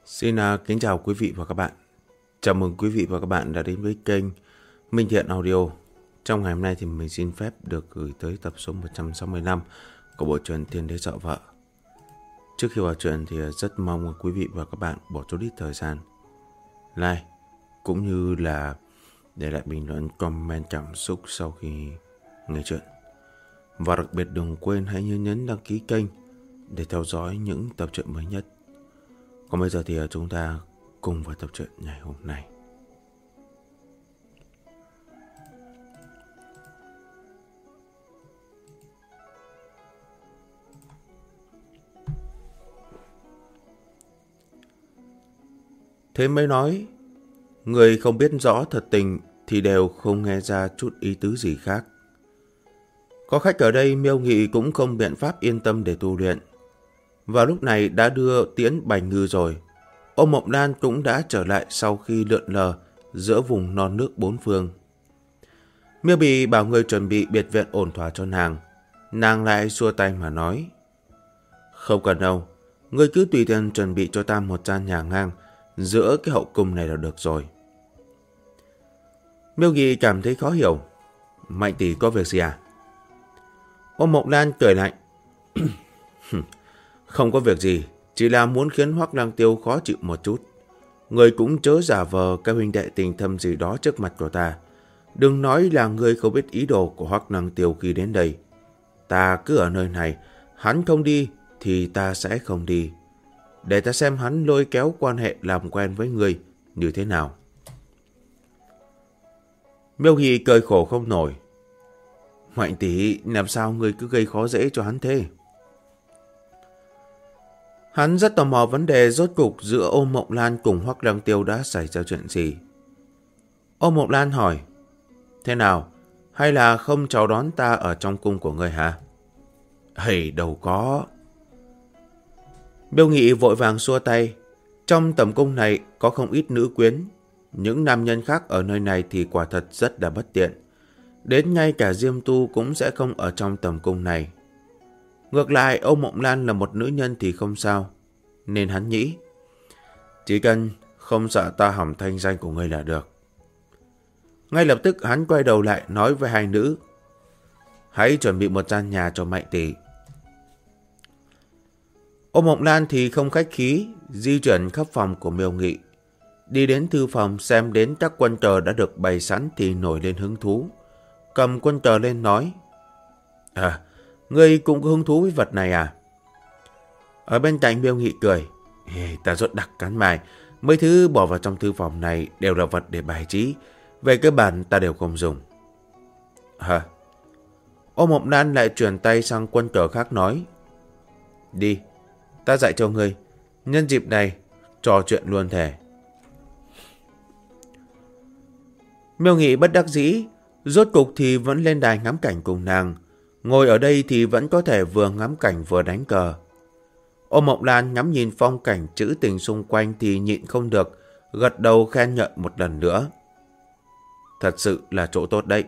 Xin kính chào quý vị và các bạn. Chào mừng quý vị và các bạn đã đến với kênh Minh Thiện Audio. Trong ngày hôm nay thì mình xin phép được gửi tới tập số 165 của bộ truyện Thiên Đế Sợ Vợ. Trước khi vào truyện thì rất mong quý vị và các bạn bỏ chút ít thời gian like cũng như là để lại bình luận comment cảm xúc sau khi nghe truyện. Và đặc biệt đừng quên hãy nhấn đăng ký kênh để theo dõi những tập truyện mới nhất. Còn bây giờ thì chúng ta cùng vào tập truyện ngày hôm nay. Thế mới nói, người không biết rõ thật tình thì đều không nghe ra chút ý tứ gì khác. Có khách ở đây, Miêu Nghị cũng không biện pháp yên tâm để tu luyện. Vào lúc này đã đưa tiễn Bành Ngư rồi. Ôn Mộng Lan cũng đã trở lại sau khi lượn lờ giữa vùng non nước bốn phương. Miêu Bì bảo người chuẩn bị biệt viện ổn thỏa cho nàng. Nàng lại xua tay mà nói: "Không cần đâu, người cứ tùy tiện chuẩn bị cho ta một gian nhà ngang giữa cái hậu cung này là được rồi." Miêu Nghị cảm thấy khó hiểu. "Mạnh tỷ có việc gì à?" Ôn Mộng Lan cười lạnh: "Không có việc gì, chỉ là muốn khiến Hoắc Lăng Tiêu khó chịu một chút. Người cũng chớ giả vờ các huynh đệ tình thâm gì đó trước mặt của ta. Đừng nói là người không biết ý đồ của Hoắc Lăng Tiêu khi đến đây. Ta cứ ở nơi này, hắn không đi thì ta sẽ không đi. Để ta xem hắn lôi kéo quan hệ làm quen với người như thế nào." Miêu Nghị cười khổ không nổi. "Mạnh tỷ, làm sao người cứ gây khó dễ cho hắn thế?" Hắn rất tò mò vấn đề rốt cục giữa Ôn Mộng Lan cùng Hoắc Lăng Tiêu đã xảy ra chuyện gì. Ôn Mộng Lan hỏi: "Thế nào? Hay là không chào đón ta ở trong cung của người hả?" "Hầy, đâu có." Miêu Nghị vội vàng xua tay. Trong tầm cung này có không ít nữ quyến. Những nam nhân khác ở nơi này thì quả thật rất là bất tiện. Đến ngay cả Diêm Tu cũng sẽ không ở trong tầm cung này. Ngược lại, Ôn Mộng Lan là một nữ nhân thì không sao. Nên hắn nghĩ, chỉ cần không sợ ta hỏng thanh danh của ngươi là được. Ngay lập tức hắn quay đầu lại nói với hai nữ: "Hãy chuẩn bị một gian nhà cho Mạnh tỷ." Ôn Mộng Lan thì không khách khí, di chuyển khắp phòng của Miêu Nghị. Đi đến thư phòng xem đến các quân cờ đã được bày sẵn thì nổi lên hứng thú. Cầm quân cờ lên nói: "Ngươi cũng có hứng thú với vật này à?" Ở bên cạnh Miêu Nghị cười: "Ta rất đặc cắn mài. Mấy thứ bỏ vào trong thư phòng này đều là vật để bài trí. Về cơ bản ta đều không dùng." Ôn Mộng Lan lại chuyển tay sang quân cờ khác nói: "Đi, ta dạy cho ngươi. Nhân dịp này, trò chuyện luôn thể." Miêu Nghị bất đắc dĩ, rốt cục thì vẫn lên đài ngắm cảnh cùng nàng. Ngồi ở đây thì vẫn có thể vừa ngắm cảnh vừa đánh cờ. Ôn Mộng Lan ngắm nhìn phong cảnh trữ tình xung quanh thì nhịn không được, gật đầu khen ngợi một lần nữa. Thật sự là chỗ tốt đấy.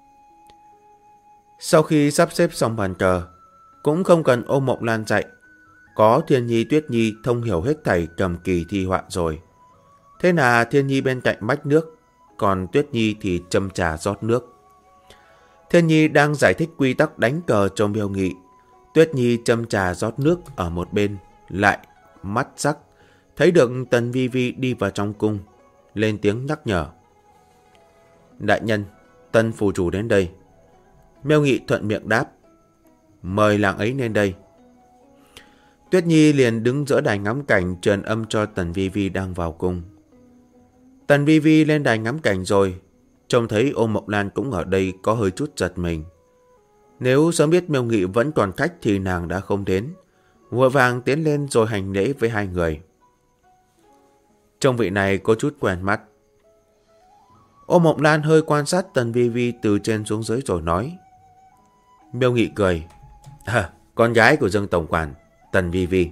Sau khi sắp xếp xong bàn cờ, cũng không cần Ôn Mộng Lan dạy. Có Thiên Nhi Tuyết Nhi thông hiểu hết thảy cầm kỳ thi họa rồi. Thế là Thiên Nhi bên cạnh mách nước, còn Tuyết Nhi thì châm trà rót nước. Thiên Nhi đang giải thích quy tắc đánh cờ cho Miêu Nghị. Tuyết Nhi châm trà rót nước ở một bên, lại mắt sắc, thấy được Tần Vi Vi đi vào trong cung, lên tiếng nhắc nhở: "Đại nhân, Tân phù chủ đến đây." Miêu Nghị thuận miệng đáp: "Mời làng ấy lên đây." Tuyết Nhi liền đứng giữa đài ngắm cảnh truyền âm cho Tần Vi Vi đang vào cung. Tần Vi Vi lên đài ngắm cảnh rồi, trông thấy Ôn Mộng Lan cũng ở đây có hơi chút giật mình. Nếu sớm biết Miêu Nghị vẫn còn khách thì nàng đã không đến, vội vàng tiến lên rồi hành lễ với hai người. Trông vị này có chút quen mắt. Ôn Mộng Lan hơi quan sát Tần Vi Vi từ trên xuống dưới rồi nói. Miêu Nghị cười: "Con gái của Dương tổng quản, Tần Vi Vi."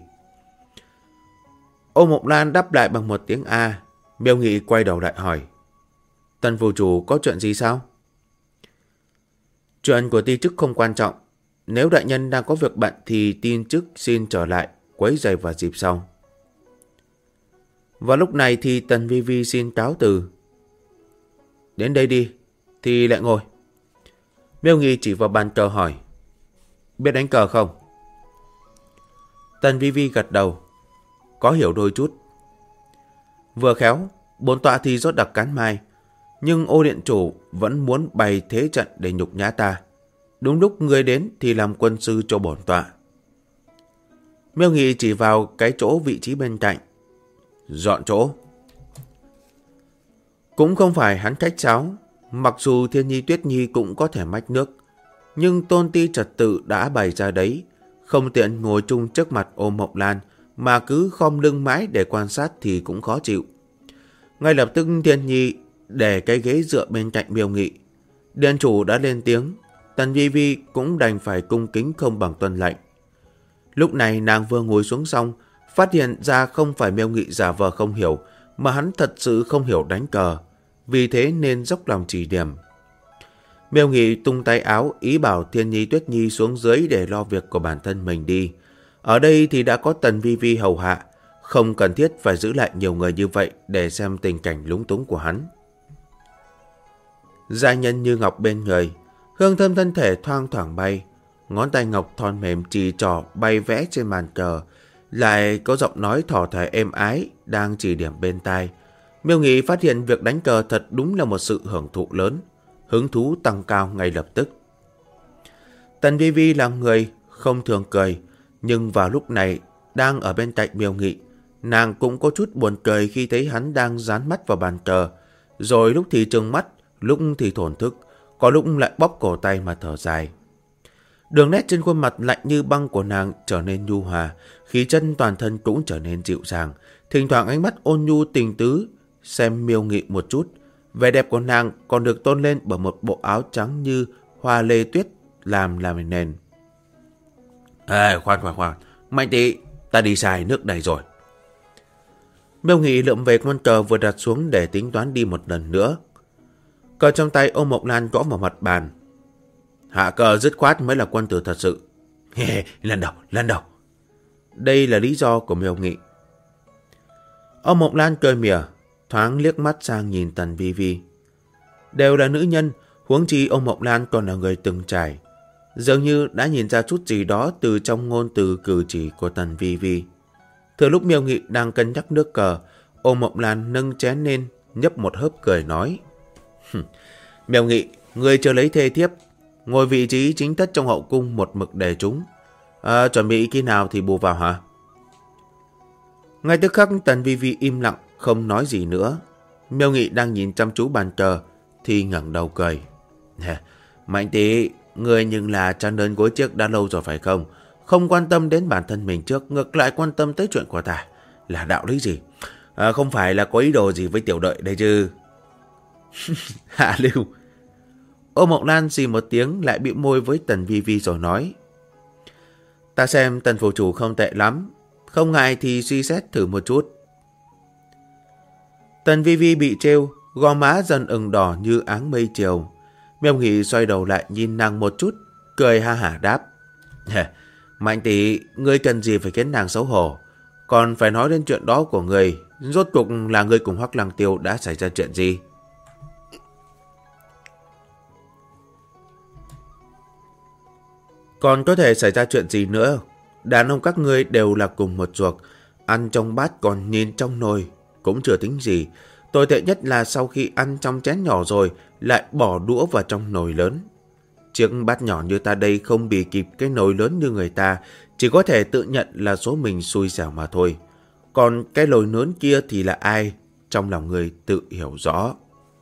Ôn Mộng Lan đáp lại bằng một tiếng A. Miêu Nghị quay đầu lại hỏi: "Tần phù chủ có chuyện gì sao?" "Chuyện của ti chức không quan trọng. Nếu đại nhân đang có việc bận thì tin chức xin trở lại quấy rầy vào dịp sau." Vào lúc này thì Tần Vi Vi xin cáo từ. Đến đây đi, thì lại ngồi. Miêu Nghị chỉ vào bàn cờ hỏi. Biết đánh cờ không? Tần Vi Vi gật đầu. Có hiểu đôi chút. Vừa khéo, bổn tọa thì rót đặc cán mai, nhưng Ô điện chủ vẫn muốn bày thế trận để nhục nhã ta. Đúng lúc người đến thì làm quân sư cho bổn tọa. Miêu Nghị chỉ vào cái chỗ vị trí bên cạnh. Dọn chỗ. Cũng không phải hắn khách sáo. Mặc dù Thiên Nhi Tuyết Nhi cũng có thể mách nước, nhưng tôn ti trật tự đã bày ra đấy. Không tiện ngồi chung trước mặt Ô Mộng Lan, mà cứ khom lưng mãi để quan sát thì cũng khó chịu. Ngay lập tức Thiên Nhi để cái ghế dựa bên cạnh Miêu Nghị. Điện chủ đã lên tiếng, Tần Vi Vi cũng đành phải cung kính không bằng tuân lệnh. Lúc này nàng vừa ngồi xuống xong, phát hiện ra không phải Miêu Nghị giả vờ không hiểu, mà hắn thật sự không hiểu đánh cờ, vì thế nên dốc lòng chỉ điểm. Miêu Nghị tung tay áo ý bảo Thiên Nhi Tuyết Nhi xuống dưới để lo việc của bản thân mình đi. Ở đây thì đã có Tần Vi Vi hầu hạ, không cần thiết phải giữ lại nhiều người như vậy để xem tình cảnh lúng túng của hắn. Gia nhân như ngọc bên người, hương thơm thân thể thoang thoảng bay, ngón tay ngọc thon mềm chỉ trỏ bay vẽ trên màn cờ, lại có giọng nói thỏ thẻ êm ái đang chỉ điểm bên tai. Miêu Nghị phát hiện việc đánh cờ thật đúng là một sự hưởng thụ lớn, hứng thú tăng cao ngay lập tức. Tần Vi Vi là người không thường cười, nhưng vào lúc này đang ở bên cạnh Miêu Nghị, nàng cũng có chút buồn cười khi thấy hắn đang dán mắt vào bàn cờ, rồi lúc thì trừng mắt, lúc thì thổn thức, có lúc lại bóp cổ tay mà thở dài. Đường nét trên khuôn mặt lạnh như băng của nàng trở nên nhu hòa, khí chân toàn thân cũng trở nên dịu dàng, thỉnh thoảng ánh mắt ôn nhu tình tứ xem Miêu Nghị một chút. Vẻ đẹp của nàng còn được tôn lên bởi một bộ áo trắng như hoa lê tuyết làm nền. Khoan, Mạnh tỷ, ta đi xài nước đầy rồi. Miêu Nghị lượm về con cờ vừa đặt xuống để tính toán đi một lần nữa. Cờ trong tay Ô Mộng Lan gõ vào mặt bàn. Hạ cờ dứt khoát mới là quân tử thật sự. Lần đầu. Đây là lý do của Miêu Nghị. Ô Mộng Lan cười mỉa, thoáng liếc mắt sang nhìn Tần Vi Vi. Đều là nữ nhân, huống chi Ô Mộng Lan còn là người từng trải. Dường như đã nhìn ra chút gì đó từ trong ngôn từ cử chỉ của Tần Vi Vi. Thừa lúc Miêu Nghị đang cân nhắc nước cờ, Ô Mộng Lan nâng chén lên, nhấp một hớp cười nói. Miêu Nghị, người chưa lấy thê thiếp, ngồi vị trí chính thất trong hậu cung một mực để chúng. Chuẩn bị khi nào thì bù vào hả? Ngay tức khắc Tần Vi Vi im lặng, không nói gì nữa. Miêu Nghị đang nhìn chăm chú bàn cờ thì ngẩng đầu cười. Mạnh tỷ, người nhưng là chăn đơn gối chiếc đã lâu rồi phải không? Không quan tâm đến bản thân mình trước, ngược lại quan tâm tới chuyện của ta. Là đạo lý gì? Không phải là có ý đồ gì với tiểu đợi đây chứ? Hạ lưu. Ô Mộng Lan xì một tiếng lại bĩu môi với Tần Vi Vi rồi nói. Ta xem Tần phủ chủ không tệ lắm, không ngại thì suy xét thử một chút. Tần Vi Vi bị trêu, gò má dần ửng đỏ như áng mây chiều. Miêu Nghị xoay đầu lại nhìn nàng một chút, cười ha hả đáp. Mạnh tỷ, ngươi cần gì phải khiến nàng xấu hổ? Còn phải nói đến chuyện đó của người, rốt cuộc là ngươi cùng Hoắc Lăng Tiêu đã xảy ra chuyện gì? Còn có thể xảy ra chuyện gì nữa? Đàn ông các ngươi đều là cùng một ruột, ăn trong bát còn nhìn trong nồi, cũng chưa tính gì. Tồi tệ nhất là sau khi ăn trong chén nhỏ rồi, lại bỏ đũa vào trong nồi lớn. Chiếc bát nhỏ như ta đây không bị kịp cái nồi lớn như người ta, chỉ có thể tự nhận là số mình xui xẻo mà thôi. Còn cái nồi lớn kia thì là ai? Trong lòng người tự hiểu rõ.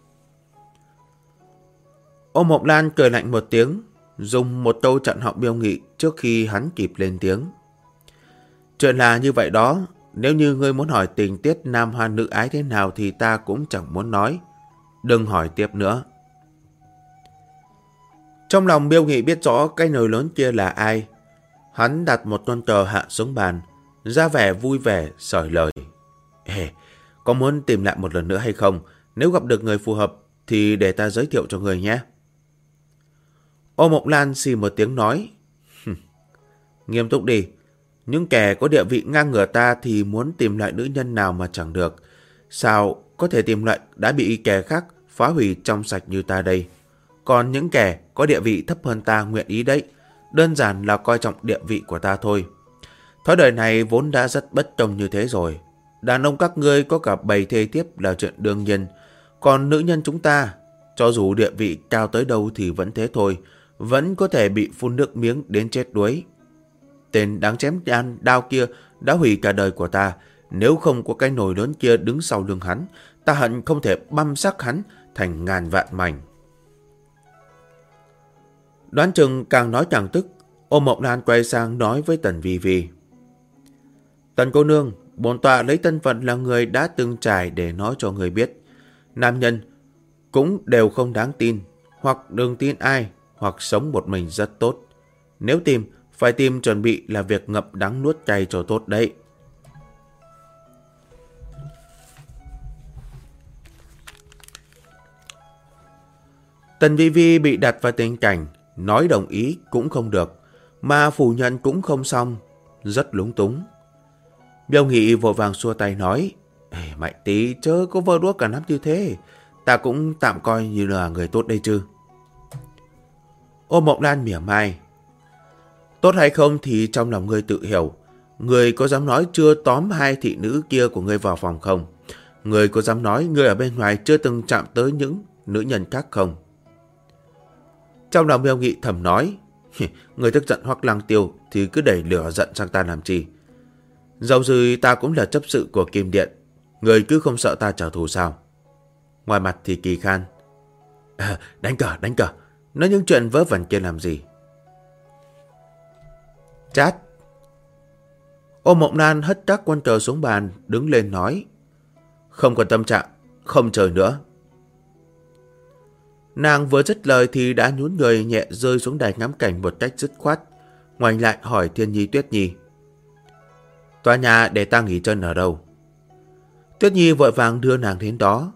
Ô Mộng Lan cười lạnh một tiếng, dùng một câu chặn họng Miêu Nghị trước khi hắn kịp lên tiếng. Chuyện là như vậy đó, nếu như ngươi muốn hỏi tình tiết nam hoan nữ ái thế nào thì ta cũng chẳng muốn nói. Đừng hỏi tiếp nữa. Trong lòng Miêu Nghị biết rõ cái nồi lớn kia là ai. Hắn đặt một con cờ hạ xuống bàn, ra vẻ vui vẻ sởi lời. Có muốn tìm lại một lần nữa hay không? Nếu gặp được người phù hợp thì để ta giới thiệu cho người nhé. Ô Mộng Lan xì một tiếng nói. Nghiêm túc đi. Những kẻ có địa vị ngang ngửa ta thì muốn tìm lại nữ nhân nào mà chẳng được. Sao có thể tìm lệnh đã bị kẻ khác phá hủy trong sạch như ta đây? Còn những kẻ có địa vị thấp hơn ta nguyện ý đấy, đơn giản là coi trọng địa vị của ta thôi. Thói đời này vốn đã rất bất công như thế rồi. Đàn ông các ngươi có cả bầy thê thiếp là chuyện đương nhiên. Còn nữ nhân chúng ta, cho dù địa vị cao tới đâu thì vẫn thế thôi, vẫn có thể bị phun nước miếng đến chết đuối. Tên đáng chém đao kia đã hủy cả đời của ta. Nếu không có cái nồi lớn kia đứng sau lưng hắn, ta hận không thể băm xác hắn thành ngàn vạn mảnh. Đoán chừng càng nói càng tức, Ôn Mộng Lan quay sang nói với Tần Vi Vi. Tần cô nương, bổn tọa lấy thân phận là người đã từng trải để nói cho người biết. Nam nhân cũng đều không đáng tin, hoặc đừng tin ai, hoặc sống một mình rất tốt. Nếu tìm, phải tìm chuẩn bị là việc ngậm đắng nuốt cay cho tốt đấy. Tần Vi Vi bị đặt vào tình cảnh, nói đồng ý cũng không được, mà phủ nhận cũng không xong, rất lúng túng. Miêu Nghị vội vàng xua tay nói, Mạnh tí chớ có vơ đuốc cả nắm như thế, ta cũng tạm coi như là người tốt đây chứ. Ôn Mộng Lan mỉa mai, tốt hay không thì trong lòng ngươi tự hiểu. Ngươi có dám nói chưa tóm hai thị nữ kia của ngươi vào phòng không? Ngươi có dám nói ngươi ở bên ngoài chưa từng chạm tới những nữ nhân khác không? Trong lòng Miêu Nghị thầm nói, người tức giận Hoắc Lăng Tiêu thì cứ đẩy lửa giận sang ta làm chi? Dẫu gì ta cũng là chấp sự của Kim Điện, người cứ không sợ ta trả thù sao? Ngoài mặt thì kỳ khan, đánh cờ, nói những chuyện vớ vẩn kia làm gì? Chát. Ôn Mộng Lan hất các quân cờ xuống bàn, đứng lên nói, không còn tâm trạng, không chơi nữa. Nàng vừa dứt lời thì đã nhún người nhẹ rơi xuống đài ngắm cảnh một cách dứt khoát, ngoảnh lại hỏi Thiên Nhi Tuyết Nhi, tòa nhà để ta nghỉ chân ở đâu? Tuyết Nhi vội vàng đưa nàng đến đó.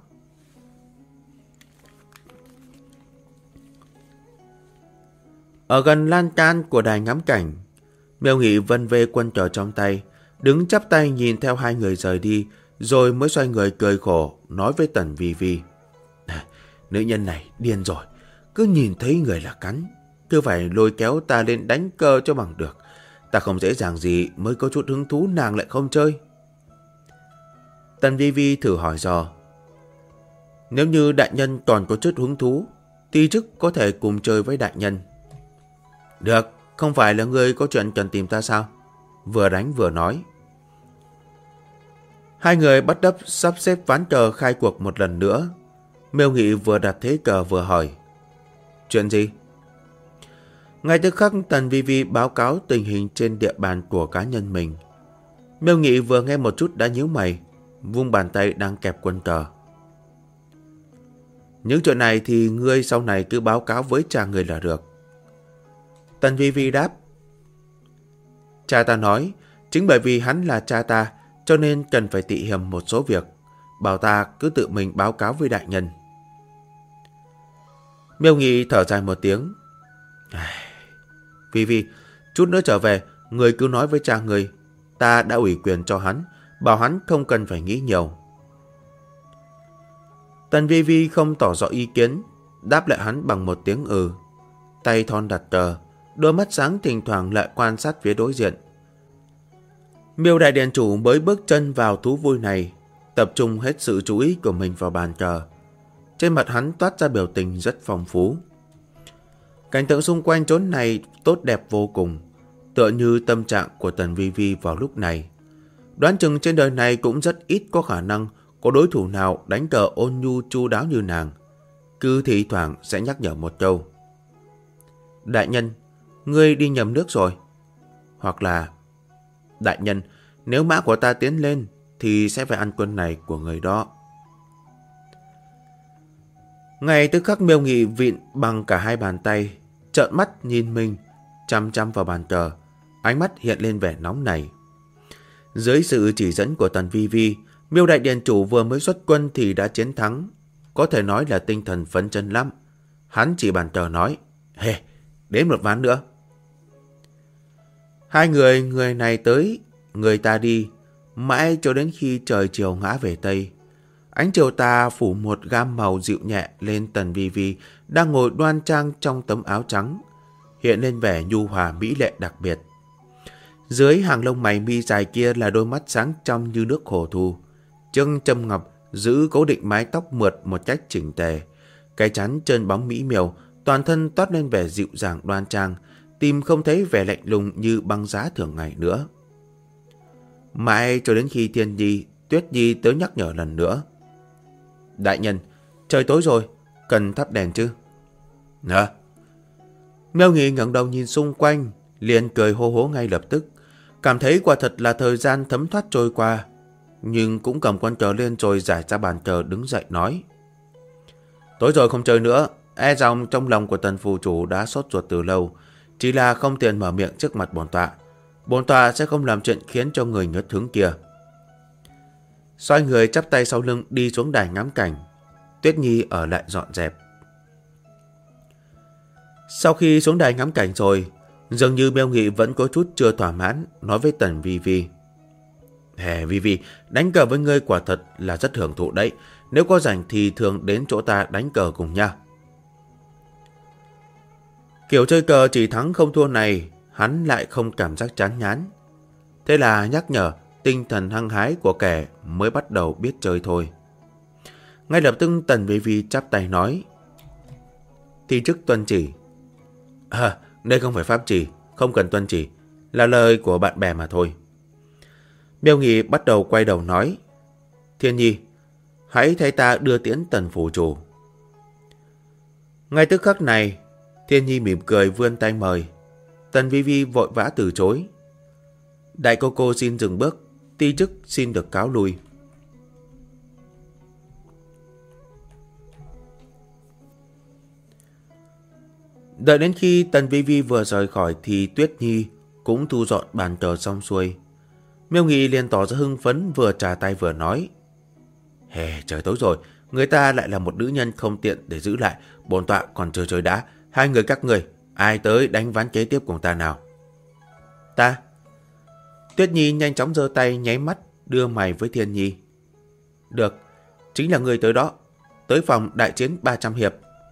Ở gần lan can của đài ngắm cảnh, Miêu Nghị vân vê quân cờ trong tay, đứng chắp tay nhìn theo hai người rời đi, rồi mới xoay người cười khổ, nói với Tần Vi Vi. Nữ nhân này điên rồi, cứ nhìn thấy người là cắn, cứ phải lôi kéo ta lên đánh cờ cho bằng được. Ta không dễ dàng gì mới có chút hứng thú, nàng lại không chơi. Tần Vi Vi thử hỏi dò, nếu như đại nhân còn có chút hứng thú, thì chức có thể cùng chơi với đại nhân. Được, không phải là người có chuyện cần tìm ta sao? Vừa đánh vừa nói. Hai người bắt đắp sắp xếp ván cờ khai cuộc một lần nữa. Miêu Nghị vừa đặt thế cờ vừa hỏi, chuyện gì? Ngay tức khắc Tần Vi Vi báo cáo tình hình trên địa bàn của cá nhân mình. Miêu Nghị vừa nghe một chút đã nhíu mày, vung bàn tay đang kẹp quân cờ. Những chuyện này thì ngươi sau này cứ báo cáo với cha người là được. Tần Vi Vi đáp, cha ta nói, chính bởi vì hắn là cha ta, cho nên cần phải tị hiềm một số việc, bảo ta cứ tự mình báo cáo với đại nhân. Miêu Nghị thở dài một tiếng, Vi Vi, chút nữa trở về, người cứ nói với cha người, ta đã ủy quyền cho hắn, bảo hắn không cần phải nghĩ nhiều. Tần Vi Vi không tỏ rõ ý kiến, đáp lại hắn bằng một tiếng ừ. Tay thon đặt cờ, đôi mắt sáng thỉnh thoảng lại quan sát phía đối diện. Miêu đại điện chủ mới bước chân vào thú vui này, tập trung hết sự chú ý của mình vào bàn cờ. Trên mặt hắn toát ra biểu tình rất phong phú. Cảnh tượng xung quanh chốn này tốt đẹp vô cùng, tựa như tâm trạng của Tần Vi Vi vào lúc này. Đoán chừng trên đời này cũng rất ít có khả năng có đối thủ nào đánh cờ ôn nhu chu đáo như nàng. Cứ thì thoảng sẽ nhắc nhở một câu, đại nhân, ngươi đi nhầm nước rồi. Hoặc là, đại nhân, nếu mã của ta tiến lên thì sẽ phải ăn quân này của người đó. Ngay tức khắc Miêu Nghị vịn bằng cả hai bàn tay, trợn mắt nhìn mình, chăm chăm vào bàn cờ, ánh mắt hiện lên vẻ nóng nảy. Dưới sự chỉ dẫn của Tần Vi Vi, Miêu đại điện chủ vừa mới xuất quân thì đã chiến thắng, có thể nói là tinh thần phấn chấn lắm. Hắn chỉ bàn cờ nói, đến một ván nữa. Hai người này tới, người ta đi, mãi cho đến khi trời chiều ngã về Tây. Ánh chiều tà phủ một gam màu dịu nhẹ lên Tần Vi Vi đang ngồi đoan trang trong tấm áo trắng, hiện lên vẻ nhu hòa mỹ lệ đặc biệt. Dưới hàng lông mày mi dài kia là đôi mắt sáng trong như nước hồ thu. Chân châm ngọc giữ cố định mái tóc mượt một cách chỉnh tề. Cái trán trơn bóng mỹ miều, toàn thân toát lên vẻ dịu dàng đoan trang, tìm không thấy vẻ lạnh lùng như băng giá thường ngày nữa. Mãi cho đến khi Thiên Nhi, Tuyết Nhi tới nhắc nhở lần nữa. Đại nhân, trời tối rồi, cần thắp đèn chứ? Hả? Miêu Nghị ngẩng đầu nhìn xung quanh, liền cười hô hố ngay lập tức. Cảm thấy quả thật là thời gian thấm thoát trôi qua, nhưng cũng cầm con cờ lên rồi giải ra bàn cờ đứng dậy nói. Tối rồi không chơi nữa, e rằng trong lòng của Tần phù chủ đã sốt ruột từ lâu, chỉ là không tiện mở miệng trước mặt bổn tọa. Bổn tọa sẽ không làm chuyện khiến cho người ngất hứng kia. Xoay người chắp tay sau lưng đi xuống đài ngắm cảnh. Tuyết Nhi ở lại dọn dẹp. Sau khi xuống đài ngắm cảnh rồi, dường như Miêu Nghị vẫn có chút chưa thỏa mãn, nói với Tần Vi Vi. Vi Vi, đánh cờ với ngươi quả thật là rất hưởng thụ đấy. Nếu có rảnh thì thường đến chỗ ta đánh cờ cùng nha. Kiểu chơi cờ chỉ thắng không thua này, hắn lại không cảm giác chán ngán. Thế là nhắc nhở tinh thần hăng hái của kẻ mới bắt đầu biết chơi thôi. Ngay lập tức Tần Vi Vi chắp tay nói. Thi chức tuân chỉ. Đây không phải pháp chỉ, không cần tuân chỉ, là lời của bạn bè mà thôi. Miêu Nghị bắt đầu quay đầu nói. Thiên Nhi, hãy thay ta đưa tiễn Tần phủ chủ. Ngay tức khắc này, Thiên Nhi mỉm cười vươn tay mời. Tần Vi Vi vội vã từ chối. Đại cô xin dừng bước, ti chức xin được cáo lui. Đợi đến khi Tần Vi Vi vừa rời khỏi thì Tuyết Nhi cũng thu dọn bàn cờ xong xuôi. Miêu Nghị liền tỏ ra hưng phấn, vừa trà tay vừa nói. Trời tối rồi, người ta lại là một nữ nhân không tiện để giữ lại, bổn tọa còn chưa chơi đã. Hai người các người, ai tới đánh ván kế tiếp cùng ta nào? Ta. Tuyết Nhi nhanh chóng giơ tay nháy mắt đưa mày với Thiên Nhi. Được, chính là người tới đó, tới phòng đại chiến 300 hiệp.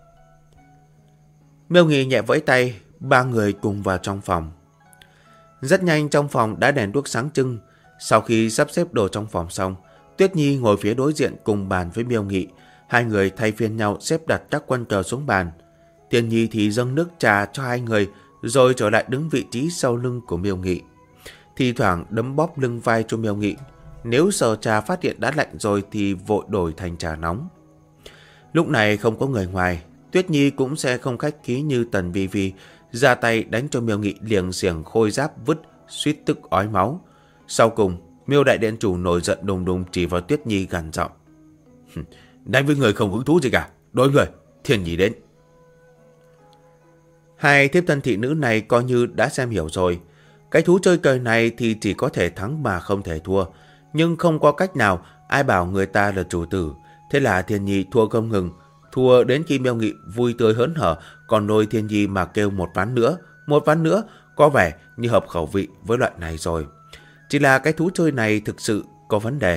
Miêu Nghị nhẹ vẫy tay, ba người cùng vào trong phòng. Rất nhanh trong phòng đã đèn đuốc sáng trưng. Sau khi sắp xếp đồ trong phòng xong, Tuyết Nhi ngồi phía đối diện cùng bàn với Miêu Nghị. Hai người thay phiên nhau xếp đặt các quân cờ xuống bàn. Thiên Nhi thì dâng nước trà cho hai người, rồi trở lại đứng vị trí sau lưng của Miêu Nghị. Thì thoảng đấm bóp lưng vai cho Miêu Nghị. Nếu sợ trà phát hiện đã lạnh rồi thì vội đổi thành trà nóng. Lúc này không có người ngoài, Tuyết Nhi cũng sẽ không khách khí như Tần Vi Vi, ra tay đánh cho Miêu Nghị liềng xiềng khôi giáp vứt, suýt tức ói máu. Sau cùng, Miêu đại điện chủ nổi giận đùng đùng chỉ vào Tuyết Nhi gằn giọng. Đánh với người không hứng thú gì cả, đối người, Thiên Nhi đến. Hai thiếp thân thị nữ này coi như đã xem hiểu rồi. Cái thú chơi cờ này thì chỉ có thể thắng mà không thể thua. Nhưng không có cách nào, ai bảo người ta là chủ tử. Thế là Thiên Nhi thua không ngừng. Thua đến khi Miêu Nghị vui tươi hớn hở, còn nôi Thiên Nhi mà kêu một ván nữa, có vẻ như hợp khẩu vị với loại này rồi. Chỉ là cái thú chơi này thực sự có vấn đề.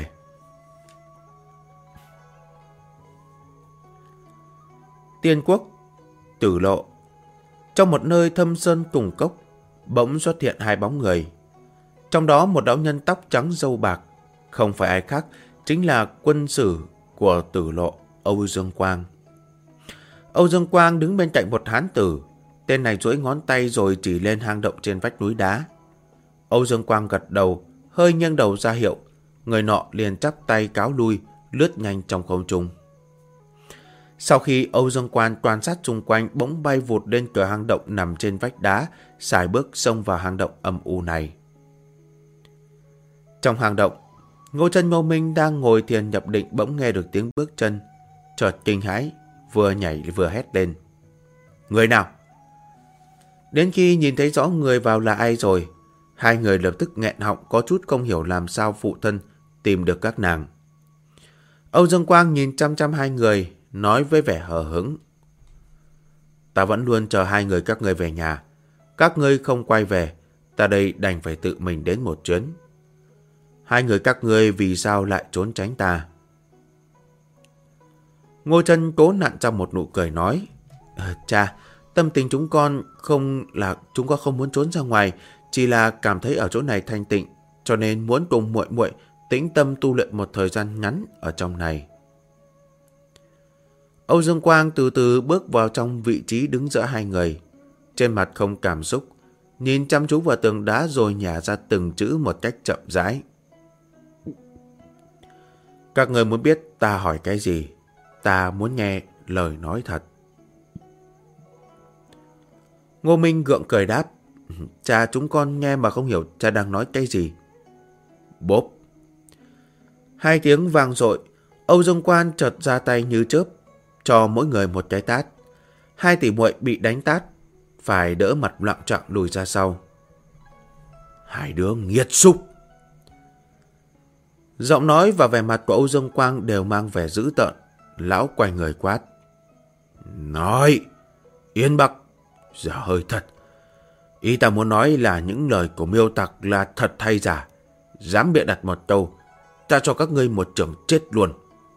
Tiên quốc, Tử Lộ. Trong một nơi thâm sơn tùng cốc, bỗng xuất hiện hai bóng người. Trong đó một đạo nhân tóc trắng râu bạc, không phải ai khác, chính là quân sử của Tử Lộ, Âu Dương Quang. Âu Dương Quang đứng bên cạnh một hán tử. Tên này duỗi ngón tay rồi chỉ lên hang động trên vách núi đá. Âu Dương Quang gật đầu, hơi nghiêng đầu ra hiệu. Người nọ liền chắp tay cáo lui, lướt nhanh trong không trung. Sau khi Âu Dương Quang quan sát xung quanh, bỗng bay vụt lên cửa hang động nằm trên vách đá, sải bước xông vào hang động âm u này. Trong hang động, Ngô Chân Ngô Minh đang ngồi thiền nhập định bỗng nghe được tiếng bước chân, chợt kinh hãi, vừa nhảy vừa hét lên. Người nào? Đến khi nhìn thấy rõ người vào là ai rồi, hai người lập tức nghẹn họng, có chút không hiểu làm sao phụ thân tìm được các nàng. Âu Dương Quang nhìn chăm chăm hai người, nói với vẻ hờ hững. Ta vẫn luôn chờ hai người các ngươi về nhà. Các ngươi không quay về, ta đây đành phải tự mình đến một chuyến. Hai người các ngươi vì sao lại trốn tránh ta? Ngô Chân cố nặn trong một nụ cười nói: Cha, tâm tình chúng con không muốn trốn ra ngoài, chỉ là cảm thấy ở chỗ này thanh tịnh, cho nên muốn cùng muội muội tĩnh tâm tu luyện một thời gian ngắn ở trong này. Âu Dương Quang từ từ bước vào trong vị trí đứng giữa hai người, trên mặt không cảm xúc, nhìn chăm chú vào tường đá rồi nhả ra từng chữ một cách chậm rãi. Các người muốn biết ta hỏi cái gì? Ta muốn nghe lời nói thật. Ngô Minh gượng cười đáp: Cha, chúng con nghe mà không hiểu cha đang nói cái gì. Bốp! Hai tiếng vang dội, Âu Dương Quang chợt ra tay như chớp, cho mỗi người một cái tát. Hai tỷ muội bị đánh tát, phải đỡ mặt loạng choạng lùi ra sau. Hai đứa nghiệt xúc! Giọng nói và vẻ mặt của Âu Dương Quang đều mang vẻ dữ tợn. Lão quay người quát: Nói! Yên Bắc! Giờ hơi thật. Ý ta muốn nói là những lời của Miêu Tặc là thật hay giả. Dám bịa đặt một câu, ta cho các ngươi một chưởng chết luôn.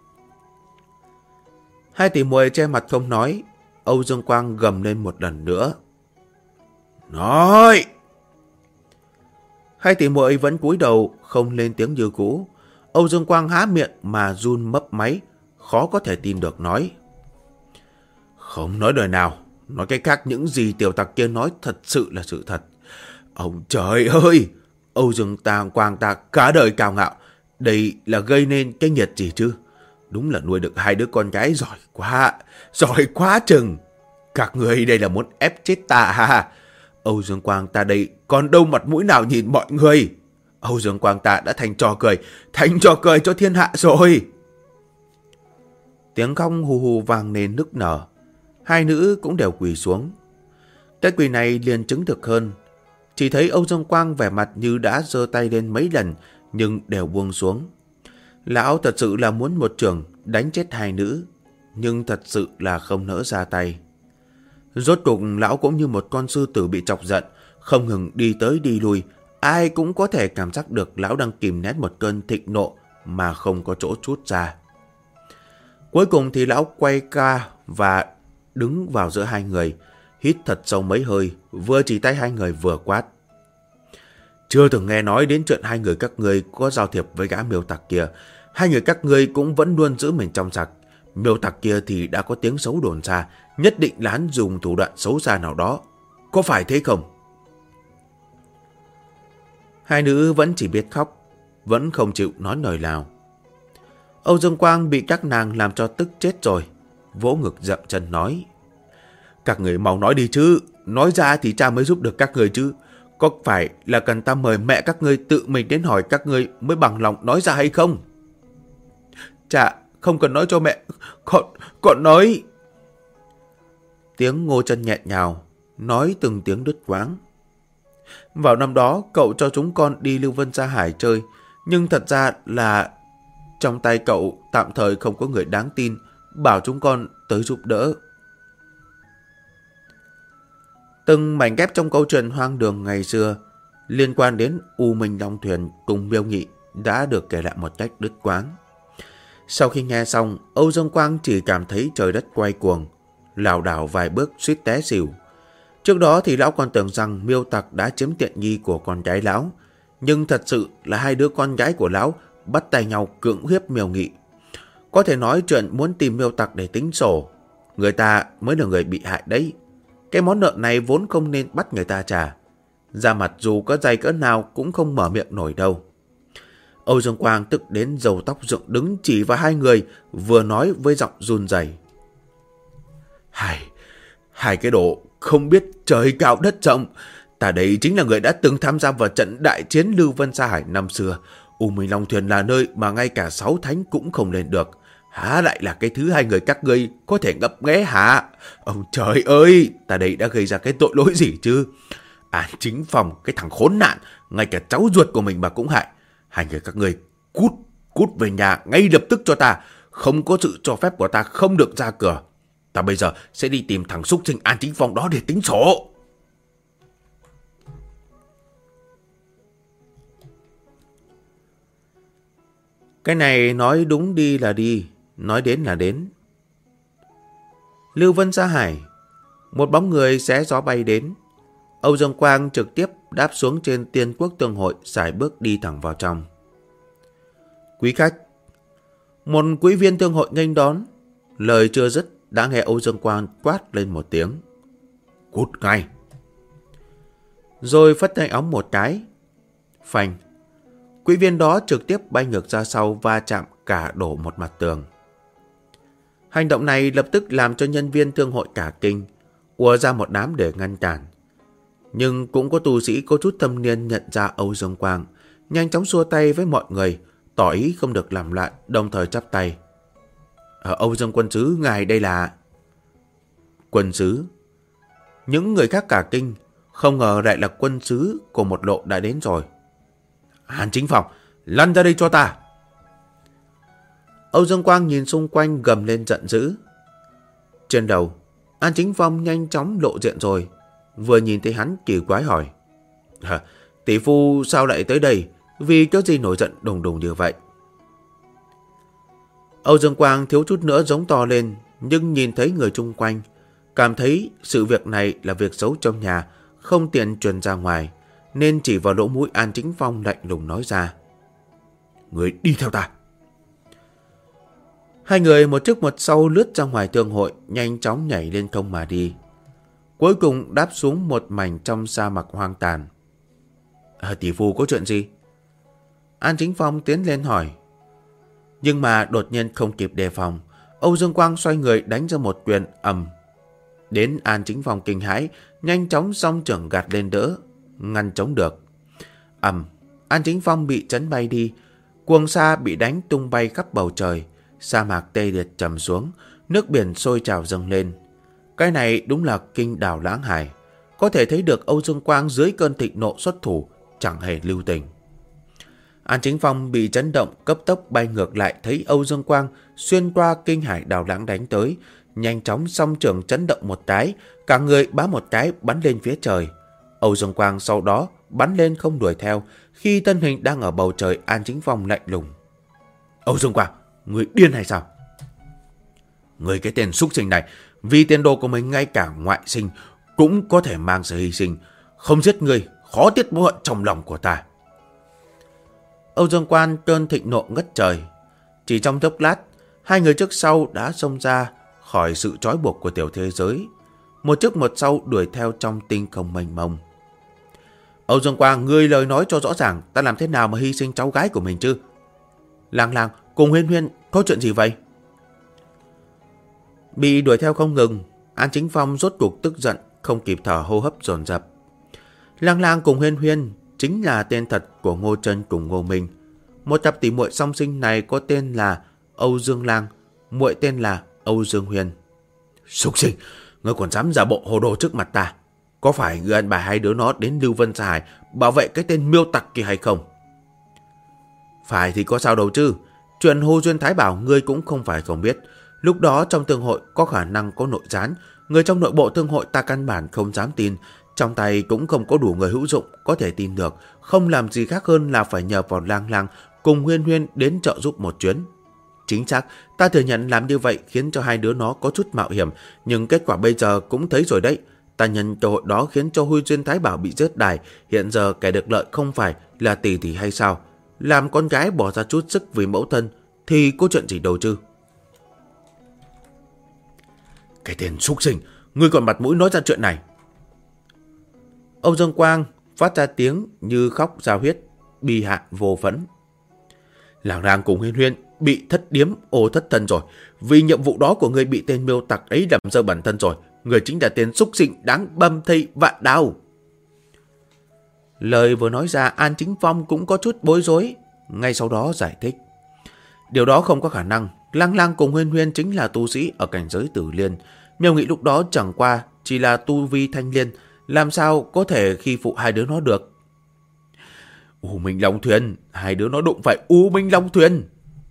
Hai tỷ muội che mặt không nói. Âu Dương Quang gầm lên một lần nữa: Nói! Hai tỷ muội vẫn cúi đầu, không lên tiếng như cũ. Âu Dương Quang há miệng mà run mấp máy, khó có thể tin được nói: Không nói lời nào, nói cái khác, những gì tiểu tặc kia nói thật sự là sự thật. Ông trời ơi! Âu Dương Quang ta cả đời cao ngạo, đây là gây nên cái nhiệt gì chứ? Đúng là nuôi được hai đứa con gái giỏi quá chừng. Các người đây là muốn ép chết ta ha? Âu Dương Quang ta đây còn đâu mặt mũi nào nhìn mọi người? Âu Dương Quang ta đã thành trò cười cho thiên hạ rồi. Tiếng khóc hù hù vang lên nức nở. Hai nữ cũng đều quỳ xuống. Cái quỳ này liền chứng thực hơn. Chỉ thấy Âu Dương Quang vẻ mặt như đã giơ tay lên mấy lần, nhưng đều buông xuống. Lão thật sự là muốn một chưởng đánh chết hai nữ, nhưng thật sự là không nỡ ra tay. Rốt cuộc lão cũng như một con sư tử bị chọc giận, không ngừng đi tới đi lui. Ai cũng có thể cảm giác được lão đang kìm nén một cơn thịnh nộ mà không có chỗ trút ra. Cuối cùng thì lão quay ca và đứng vào giữa hai người, hít thật sâu mấy hơi, vừa chỉ tay hai người vừa quát: Chưa từng nghe nói đến chuyện hai người các ngươi có giao thiệp với gã Miêu Tặc kia. Hai người các ngươi cũng vẫn luôn giữ mình trong sạch. Miêu Tặc kia thì đã có tiếng xấu đồn xa, nhất định là hắn dùng thủ đoạn xấu xa nào đó. Có phải thế không? Hai nữ vẫn chỉ biết khóc, vẫn không chịu nói lời nào. Âu Dương Quang bị các nàng làm cho tức chết rồi, vỗ ngực dậm chân nói: Các người mau nói đi chứ, nói ra thì cha mới giúp được các người chứ. Có phải là cần ta mời mẹ các ngươi tự mình đến hỏi các ngươi mới bằng lòng nói ra hay không? Cha, không cần nói cho mẹ, con nói. Tiếng Ngô Chân nhẹ nhào, nói từng tiếng đứt quãng. Vào năm đó, cậu cho chúng con đi Lưu Vân Sa Hải chơi, nhưng thật ra là trong tay cậu tạm thời không có người đáng tin, bảo chúng con tới giúp đỡ. Từng mảnh ghép trong câu chuyện hoang đường ngày xưa liên quan đến U Minh Long Thuyền cùng Miêu Nghị đã được kể lại một cách đứt quãng. Sau khi nghe xong, Âu Dương Quang chỉ cảm thấy trời đất quay cuồng, lảo đảo vài bước suýt té xỉu. Trước đó thì lão còn tưởng rằng Miêu Tặc đã chiếm tiện nghi của con gái lão, nhưng thật sự là hai đứa con gái của lão bắt tay nhau cưỡng hiếp Miêu Nghị. Có thể nói chuyện muốn tìm Miêu Tặc để tính sổ, người ta mới là người bị hại đấy. Cái món nợ này vốn không nên bắt người ta trả. Da mặt dù có dày cỡ nào cũng không mở miệng nổi đâu. Âu Dương Quang tức đến râu tóc dựng đứng chỉ vào hai người, vừa nói với giọng run rẩy: Hai cái đồ không biết trời cao đất rộng. Ta đây chính là người đã từng tham gia vào trận đại chiến Lưu Vân Sa Hải năm xưa. U Minh Long Thuyền là nơi mà ngay cả 6 thánh cũng không lên được. Há lại là cái thứ hai người các ngươi có thể ngấp nghé hả? Ông trời ơi, ta đây đã gây ra cái tội lỗi gì chứ? Chính Phòng, cái thằng khốn nạn, ngay cả cháu ruột của mình mà cũng hại. Hai người các ngươi cút về nhà ngay lập tức cho ta. Không có sự cho phép của ta không được ra cửa. Ta bây giờ sẽ đi tìm thằng súc sinh Chính Phong đó để tính sổ. Cái này nói đúng đi là đi, nói đến là đến. Lưu Vân Sa Hải. Một bóng người xé gió bay đến. Âu Dương Quang trực tiếp đáp xuống trên Tiên Quốc Tương Hội, sải bước đi thẳng vào trong. Quý khách. Một quý viên tương hội nghênh đón. Lời chưa dứt đã nghe Âu Dương Quang quát lên một tiếng. Cút ngay. Rồi phất tay ống một cái. Phanh. Quý viên đó trực tiếp bay ngược ra sau, va chạm cả đổ một mặt tường. Hành động này lập tức làm cho nhân viên thương hội cả kinh, ùa ra một đám để ngăn cản. Nhưng cũng có tu sĩ có chút thâm niên nhận ra Âu Dương Quang, nhanh chóng xua tay với mọi người, tỏ ý không được làm loạn, đồng thời chắp tay. Âu Dương quân sứ, ngài đây là... Quân sứ. Những người khác cả kinh, không ngờ lại là quân sứ của một lộ đã đến rồi. Hàn Chính Phong, lăn ra đây cho ta. Âu Dương Quang nhìn xung quanh gầm lên giận dữ. Trên đầu, An Chính Phong nhanh chóng lộ diện rồi. Vừa nhìn thấy hắn kỳ quái hỏi. Tỷ phu sao lại tới đây? Vì có gì nổi giận đùng đùng như vậy? Âu Dương Quang thiếu chút nữa giống to lên, nhưng nhìn thấy người chung quanh, cảm thấy sự việc này là việc xấu trong nhà, không tiện truyền ra ngoài, nên chỉ vào lỗ mũi An Chính Phong lạnh lùng nói ra. Người đi theo ta. Hai người một trước một sau lướt ra ngoài thương hội, nhanh chóng nhảy lên không mà đi. Cuối cùng đáp xuống một mảnh trong sa mạc hoang tàn. Tỷ phu có chuyện gì? An Chính Phong tiến lên hỏi. Nhưng mà đột nhiên không kịp đề phòng, Âu Dương Quang xoay người đánh ra một quyền ầm. Đến An Chính Phong kinh hãi, nhanh chóng song trưởng gạt lên đỡ, ngăn chống được. Ầm, An Chính Phong bị chấn bay đi, cuồng sa bị đánh tung bay khắp bầu trời, sa mạc tê liệt trầm xuống, nước biển sôi trào dâng lên. Cái này đúng là kinh đảo Lãng Hải, có thể thấy được Âu Dương Quang dưới cơn thịnh nộ xuất thủ, chẳng hề lưu tình. An Chính Phong bị chấn động, cấp tốc bay ngược lại, thấy Âu Dương Quang xuyên qua kinh hải đảo Lãng đánh tới, nhanh chóng song trưởng chấn động một cái, cả người bá một cái bắn lên phía trời. Âu Dương Quang sau đó bắn lên không đuổi theo, khi thân hình đang ở bầu trời. An Chính Phong lạnh lùng. Âu Dương Quang, người điên hay sao? Người cái tên súc sinh này, vì tiền đồ của mình ngay cả ngoại sinh cũng có thể mang sự hy sinh, không giết người khó tiết mối hận trong lòng của ta. Âu Dương Quang cơn thịnh nộ ngất trời. Chỉ trong chốc lát, hai người trước sau đã xông ra khỏi sự trói buộc của tiểu thế giới, một trước một sau đuổi theo trong tinh không mênh mông. Âu Dương Quang, ngươi lời nói cho rõ ràng, ta làm thế nào mà hy sinh cháu gái của mình chứ? Lang Lang cùng Huyên Huyên có chuyện gì vậy? Bị đuổi theo không ngừng, An Chính Phong rốt cuộc tức giận, không kịp thở, hô hấp dồn dập. Lang Lang cùng Huyên Huyên chính là tên thật của Ngô Trân cùng Ngô Minh. Một cặp tỷ muội song sinh này có tên là Âu Dương Lang, muội tên là Âu Dương Huyên. Súc sinh, ngươi còn dám giả bộ hồ đồ trước mặt ta? Có phải ngươi ăn bài hai đứa nó đến Lưu Vân Sa Hải bảo vệ cái tên miêu tặc kia hay không? Phải thì có sao đâu chứ. Chuyện Hồ Duyên Thái Bảo ngươi cũng không phải không biết. Lúc đó trong thương hội có khả năng có nội gián, người trong nội bộ thương hội ta căn bản không dám tin. Trong tay cũng không có đủ người hữu dụng có thể tin được, không làm gì khác hơn là phải nhờ vào Lang Lang cùng Huyên Huyên đến trợ giúp một chuyến. Chính xác, ta thừa nhận làm như vậy khiến cho hai đứa nó có chút mạo hiểm, nhưng kết quả bây giờ cũng thấy rồi đấy. Ta nhân cơ hội đó khiến cho Huy Duyên Thái Bảo bị rớt đài, hiện giờ kẻ được lợi không phải là tỷ tỷ hay sao? Làm con gái bỏ ra chút sức vì mẫu thân thì có chuyện gì đâu chứ? Cái tên súc sinh, ngươi còn mặt mũi nói ra chuyện này? Âu Dương Quang phát ra tiếng như khóc ra huyết, bi hạn vô phẫn. Lang Lang cùng Huyên Huyên bị thất điếm ô thất thân rồi. Vì nhiệm vụ đó của ngươi bị tên miêu tặc ấy làm dơ bản thân rồi. Người chính là tên súc sinh đáng băm thây vạn đao. Lời vừa nói ra, An Chính Phong cũng có chút bối rối, ngay sau đó giải thích. Điều đó không có khả năng. Lang Lang cùng Huyên Huyên chính là tu sĩ ở cảnh giới Tử Liên. Miêu Nghị lúc đó chẳng qua chỉ là tu vi thanh liên, làm sao có thể khi phụ hai đứa nó được? U Minh Long Thuyền, hai đứa nó đụng phải U Minh Long Thuyền.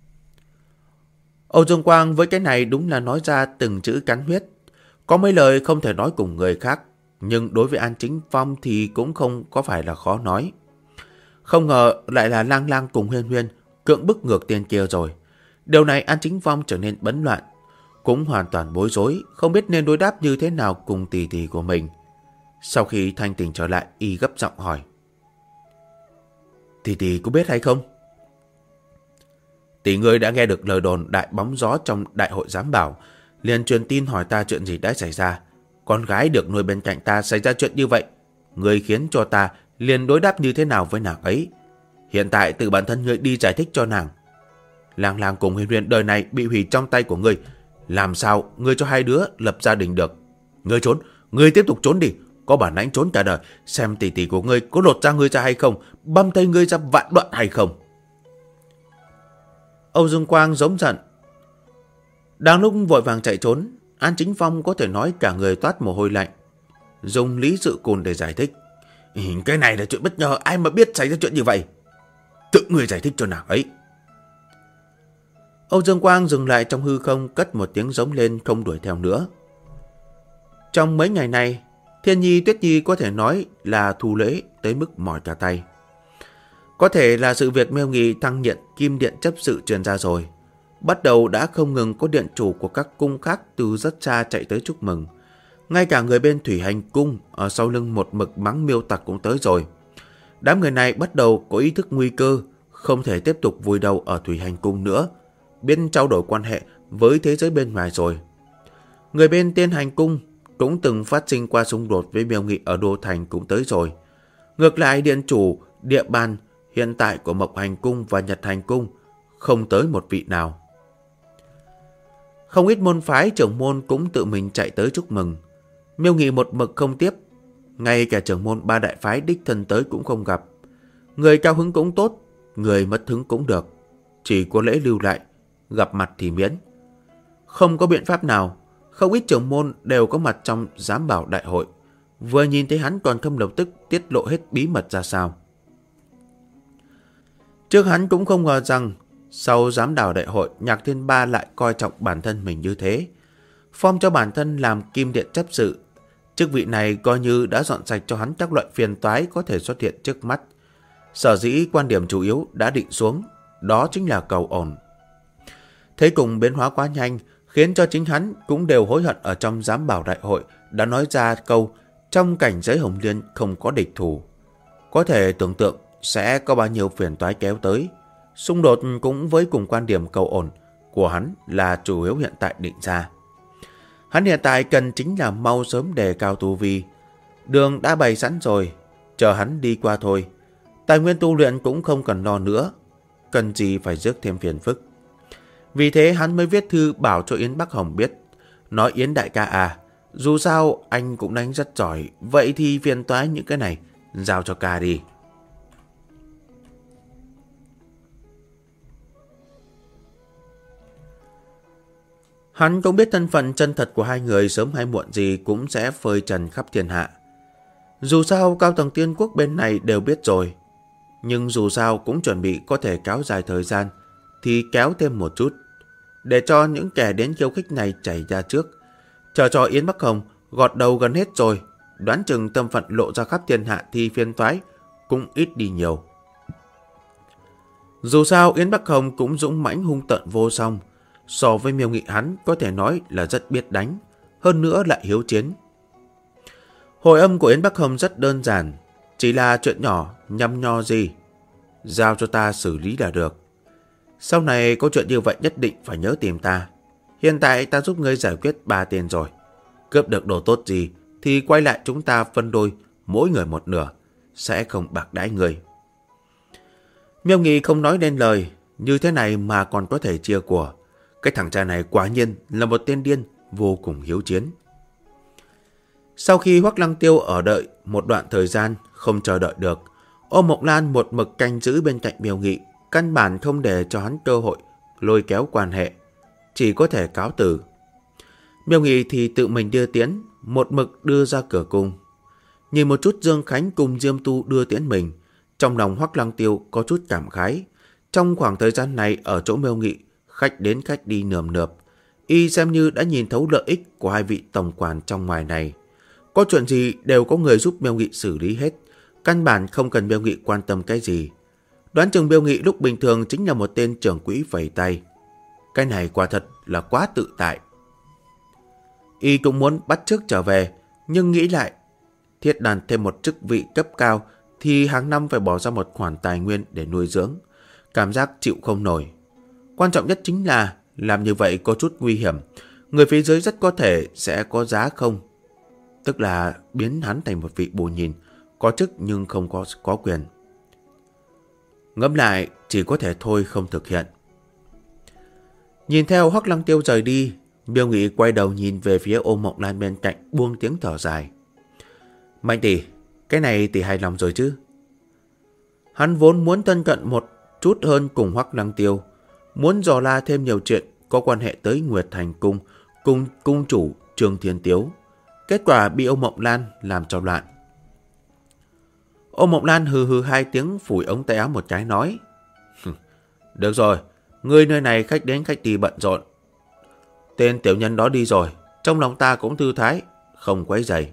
Âu Dương Quang với cái này đúng là nói ra từng chữ cắn huyết. Có mấy lời không thể nói cùng người khác, nhưng đối với An Chính Phong thì cũng không có phải là khó nói. Không ngờ lại là Lang Lang cùng Huyên Huyên cưỡng bức ngược tên kia rồi. Điều này An Chính Phong trở nên bấn loạn. cũng hoàn toàn bối rối, không biết nên đối đáp như thế nào cùng tỷ tỷ của mình. Sau khi thanh tỉnh trở lại, y gấp giọng hỏi. Tỷ tỷ có biết hay không? Tỷ ngươi đã nghe được lời đồn đại bóng gió trong đại hội giám bảo, liền truyền tin hỏi ta chuyện gì đã xảy ra. Con gái được nuôi bên cạnh ta xảy ra chuyện như vậy, ngươi khiến cho ta liền đối đáp như thế nào với nàng ấy. Hiện tại tự bản thân ngươi đi giải thích cho nàng. Lang Lang cùng Huyền Huyền đời này bị hủy trong tay của ngươi, làm sao ngươi cho hai đứa lập gia đình được? Ngươi trốn, ngươi tiếp tục trốn đi, có bản lãnh trốn cả đời, xem tỷ tỷ của ngươi có lột da ngươi ra hay không, băm tay ngươi ra vạn đoạn hay không. Âu Dương Quang giống giận. Đang lúc vội vàng chạy trốn, An Chính Phong có thể nói cả người toát mồ hôi lạnh, dùng lý sự cùn để giải thích. Cái này là chuyện bất ngờ, ai mà biết xảy ra chuyện như vậy. Tự ngươi giải thích cho nàng ấy. Âu Dương Quang dừng lại trong hư không, cất một tiếng giống lên, không đuổi theo nữa. Trong mấy ngày này, Thiên Nhi Tuyết Nhi có thể nói là thu lễ tới mức mỏi cả tay. Có thể là sự việc Miêu Nghị thăng nhận kim điện chấp sự truyền ra rồi. Bắt đầu đã không ngừng có điện chủ của các cung khác từ rất xa chạy tới chúc mừng. Ngay cả người bên Thủy Hành Cung ở sau lưng một mực mắng Miêu Tặc cũng tới rồi. Đám người này bắt đầu có ý thức nguy cơ, không thể tiếp tục vùi đầu ở Thủy Hành Cung nữa, biết trao đổi quan hệ với thế giới bên ngoài rồi. Người bên Tiên Hành Cung cũng từng phát sinh qua xung đột với Miêu Nghị ở Đô Thành cũng tới rồi. Ngược lại điện chủ địa bàn hiện tại của Mộc Hành Cung và Nhật Hành Cung không tới một vị nào. Không ít môn phái trưởng môn cũng tự mình chạy tới chúc mừng. Miêu Nghị một mực không tiếp, ngay cả trưởng môn ba đại phái đích thân tới cũng không gặp. Người cao hứng cũng tốt, người mất hứng cũng được, chỉ có lễ lưu lại, gặp mặt thì miễn. Không có biện pháp nào, không ít trưởng môn đều có mặt trong giám bảo đại hội, vừa nhìn thấy hắn còn không lập tức tiết lộ hết bí mật ra sao. Trước hắn cũng không ngờ rằng sau giám đảo đại hội, Nhạc Thiên Ba lại coi trọng bản thân mình như thế, phong cho bản thân làm kim điện chấp sự. Chức vị này coi như đã dọn sạch cho hắn các loại phiền toái có thể xuất hiện trước mắt. Sở dĩ quan điểm chủ yếu đã định xuống, đó chính là cầu ổn. Thế cùng biến hóa quá nhanh, khiến cho chính hắn cũng đều hối hận ở trong giám bảo đại hội đã nói ra câu trong cảnh giới Hồng Liên không có địch thủ. Có thể tưởng tượng sẽ có bao nhiêu phiền toái kéo tới. Xung đột cũng với cùng quan điểm cầu ổn của hắn là chủ yếu hiện tại định ra. Hắn hiện tại cần chính là mau sớm đề cao tu vi. Đường đã bày sẵn rồi, chờ hắn đi qua thôi. Tài nguyên tu luyện cũng không cần lo nữa, cần gì phải rước thêm phiền phức. Vì thế hắn mới viết thư bảo cho Yến Bắc Hồng biết, nói Yến đại ca à, dù sao anh cũng đánh rất giỏi, vậy thì phiền toái những cái này giao cho ca đi. Hắn cũng biết thân phận chân thật của hai người sớm hay muộn gì cũng sẽ phơi trần khắp thiên hạ. Dù sao cao tầng tiên quốc bên này đều biết rồi, nhưng dù sao cũng chuẩn bị có thể kéo dài thời gian thì kéo thêm một chút, để cho những kẻ đến khiêu khích này chảy ra trước. Chờ cho Yến Bắc Hồng gọt đầu gần hết rồi, đoán chừng tâm phận lộ ra khắp thiên hạ thì phiền toái cũng ít đi nhiều. Dù sao Yến Bắc Hồng cũng dũng mãnh hung tợn vô song, so với Miêu Nghị hắn có thể nói là rất biết đánh, hơn nữa lại hiếu chiến. Hồi âm của Yến Bắc Hồng rất đơn giản, chỉ là chuyện nhỏ nhăm nho gì, giao cho ta xử lý là được. Sau này có chuyện như vậy nhất định phải nhớ tìm ta. Hiện tại ta giúp ngươi giải quyết 3 tiền rồi. Cướp được đồ tốt gì thì quay lại chúng ta phân đôi, mỗi người một nửa, sẽ không bạc đãi người. Miêu Nghị không nói nên lời, như thế này mà còn có thể chia của. Cái thằng cha này quả nhiên là một tên điên, vô cùng hiếu chiến. Sau khi Hoắc Lăng Tiêu ở đợi một đoạn thời gian không chờ đợi được, Ô Mộc Lan một mực canh giữ bên cạnh Miêu Nghị, căn bản không để cho hắn cơ hội lôi kéo quan hệ, chỉ có thể cáo từ. Miêu Nghị thì tự mình đưa tiễn, một mực đưa ra cửa cung. Nhìn một chút Dương Khánh cùng Diêm Tu đưa tiễn mình, trong lòng Hoắc Lăng Tiêu có chút cảm khái. Trong khoảng thời gian này ở chỗ Miêu Nghị, khách đến khách đi nườm nượp, y xem như đã nhìn thấu lợi ích của hai vị tổng quản trong ngoài này. Có chuyện gì đều có người giúp Miêu Nghị xử lý hết, căn bản không cần Miêu Nghị quan tâm cái gì. Đoán chừng Miêu Nghị lúc bình thường chính là một tên trưởng quỹ phẩy tay. Cái này quả thật là quá tự tại, y cũng muốn bắt chước trở về, nhưng nghĩ lại, Thiết Đàn thêm một chức vị cấp cao thì hàng năm phải bỏ ra một khoản tài nguyên để nuôi dưỡng. Cảm giác chịu không nổi. Quan trọng nhất chính là làm như vậy có chút nguy hiểm. Người phía dưới rất có thể sẽ có giá không. Tức là biến hắn thành một vị bù nhìn, có chức nhưng không có quyền. Ngẫm lại chỉ có thể thôi không thực hiện. Nhìn theo Hoắc Lăng Tiêu rời đi, Miêu Nghị quay đầu nhìn về phía Ô Mộng Lan bên cạnh, buông tiếng thở dài. Mạnh tỷ, cái này tỷ hài lòng rồi chứ? Hắn vốn muốn thân cận một chút hơn cùng Hoắc Lăng Tiêu, muốn dò la thêm nhiều chuyện có quan hệ tới Nguyệt Thành Cung cùng cung chủ Trương Thiên Tiếu. Kết quả bị Ô Mộng Lan làm cho loạn. Ô Mộng Lan hừ hừ hai tiếng, phủi ống tay áo một cái nói: Được rồi, ngươi nơi này khách đến khách đi bận rộn. Tên tiểu nhân đó đi rồi, trong lòng ta cũng thư thái, không quấy rầy.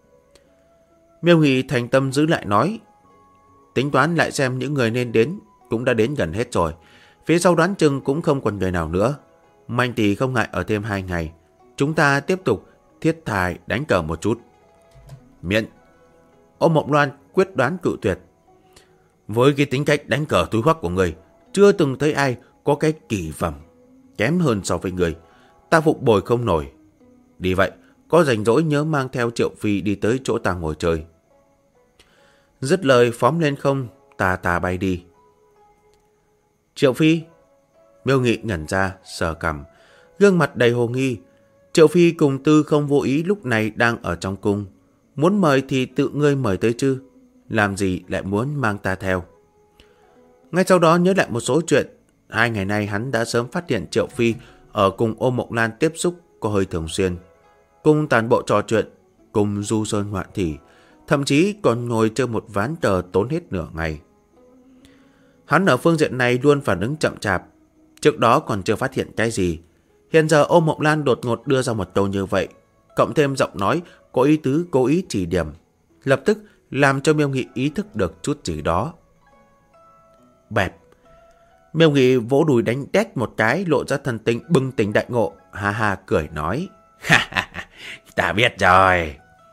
Miêu Nghị thành tâm giữ lại nói: Tính toán lại xem những người nên đến cũng đã đến gần hết rồi. Phía sau đoán chừng cũng không còn người nào nữa. Mạnh tỷ không ngại ở thêm 2 ngày. Chúng ta tiếp tục thiết thài đánh cờ một chút. Miễn. Ô Mộng Loan quyết đoán cự tuyệt. Với cái tính cách đánh cờ túi hoắc của người, chưa từng thấy ai có cái kỳ phẩm kém hơn so với người. Ta phục bồi không nổi. Đi vậy, có rảnh rỗi nhớ mang theo Triệu Phi đi tới chỗ ta ngồi chơi. Dứt lời phóng lên không, tà bay đi. Triệu Phi. Miêu Nghị ngẩn ra, sờ cằm, gương mặt đầy hồ nghi. Triệu Phi cùng Tư Không Vô Ý lúc này đang ở trong cung. Muốn mời thì tự ngươi mời tới chứ, làm gì lại muốn mang ta theo? Ngay sau đó nhớ lại một số chuyện. 2 ngày nay hắn đã sớm phát hiện Triệu Phi ở cùng Ô Mộng Lan tiếp xúc có hơi thường xuyên, cùng toàn bộ trò chuyện, cùng du sơn ngoạn thủy, thậm chí còn ngồi chơi một ván cờ tốn hết nửa ngày. Hắn ở phương diện này luôn phản ứng chậm chạp, trước đó còn chưa phát hiện cái gì. Hiện giờ Ô Mộng Lan đột ngột đưa ra một câu như vậy, cộng thêm giọng nói có ý tứ cố ý chỉ điểm, lập tức làm cho Miêu Nghị ý thức được chút gì đó. Bẹp. Miêu Nghị vỗ đùi đánh tét một cái, lộ ra thần tình bừng tỉnh đại ngộ, ha ha cười nói: Ta biết rồi.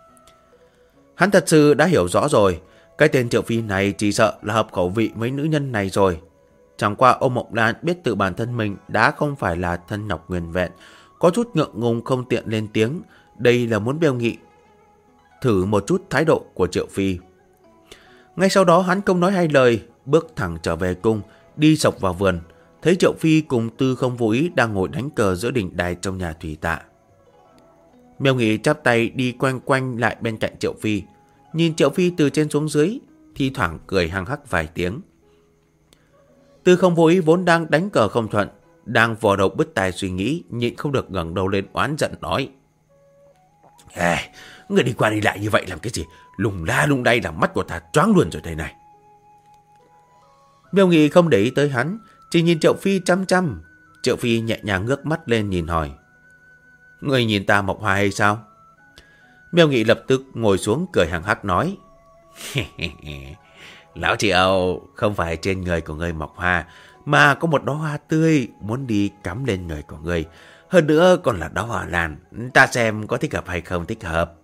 Hắn thật sự đã hiểu rõ rồi, cái tên Triệu Phi này chỉ sợ là hợp khẩu vị với nữ nhân này rồi. Chẳng qua Ô Mộng Lan biết tự bản thân mình đã không phải là thân nhọc nguyên vẹn, có chút ngượng ngùng không tiện lên tiếng. Đây là muốn Miêu Nghị thử một chút thái độ của Triệu Phi. Ngay sau đó hắn không nói hai lời, bước thẳng trở về cung, đi sộc vào vườn, thấy Triệu Phi cùng Tư Không Vô Ý đang ngồi đánh cờ giữa đỉnh đài trong nhà thủy tạ. Miêu Nghị chắp tay đi quanh quanh lại bên cạnh Triệu Phi, nhìn Triệu Phi từ trên xuống dưới, thi thoảng cười hăng hắc vài tiếng. Tư Không Vô Ý vốn đang đánh cờ không thuận, đang vò đầu bứt tai suy nghĩ, nhịn không được ngẩng đầu lên oán giận nói: Người đi qua đi lại như vậy làm cái gì? Lùng la lung đay làm mắt của ta choáng luôn rồi đây này. Miêu Nghị không để ý tới hắn, chỉ nhìn Triệu Phi chăm chăm. Triệu Phi nhẹ nhàng ngước mắt lên nhìn hỏi: Người nhìn ta Mộc Hoa hay sao? Miêu Nghị lập tức ngồi xuống cười hằng hắc nói: Lão Triệu, không phải trên người của người Mộc Hoa, mà có một đóa hoa tươi muốn đi cắm lên người của người. Hơn nữa còn là đóa hoa lan, ta xem có thích hợp hay không thích hợp.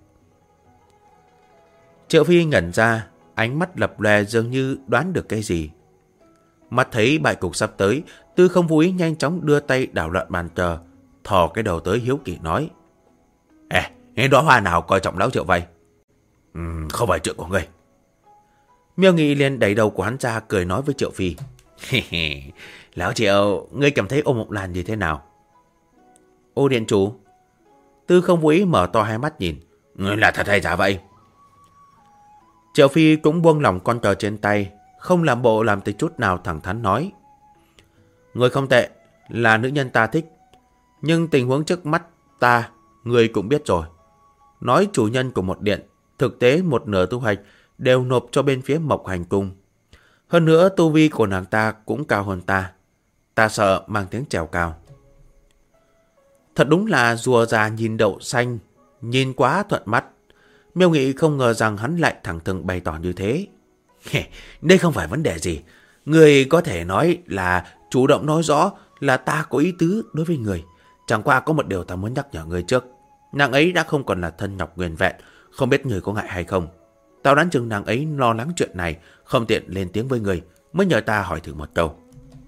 Triệu Phi ngẩn ra, ánh mắt lập lòe dường như đoán được cái gì. Mắt thấy bại cục sắp tới, Tư Không Vô Ý nhanh chóng đưa tay đảo loạn bàn cờ, thò cái đầu tới hiếu kỳ nói: đóa hoa nào coi trọng lão Triệu vậy? Không phải chuyện của ngươi. Miêu Nghị liền đẩy đầu của hắn ra cười nói với Triệu Phi: Lão Triệu, ngươi cảm thấy Ô Mộng Lan như thế nào? Ô điện chủ. Tư Không Vô Ý mở to hai mắt nhìn: Ngươi là thật hay giả vậy? Triệu Phi cũng buông lỏng con cờ trên tay, không làm bộ làm tới chút nào, thẳng thắn nói: Ngươi không tệ, là nữ nhân ta thích, nhưng tình huống trước mắt ta, ngươi cũng biết rồi. Nói chủ nhân của một điện, thực tế một nửa thu hoạch đều nộp cho bên phía Mộc Hành Cung. Hơn nữa tu vi của nàng ta cũng cao hơn ta. Ta sợ mang tiếng trèo cao. Thật đúng là rùa già nhìn đậu xanh, nhìn quá thuận mắt. Miêu Nghị không ngờ rằng hắn lại thẳng thừng bày tỏ như thế. Đây không phải vấn đề gì. Người có thể nói là chủ động nói rõ là ta có ý tứ đối với người. Chẳng qua có một điều ta muốn nhắc nhở người trước. Nàng ấy đã không còn là thân nhọc nguyên vẹn, không biết người có ngại hay không. Tao đoán chừng nàng ấy lo lắng chuyện này, không tiện lên tiếng với người, mới nhờ ta hỏi thử một câu.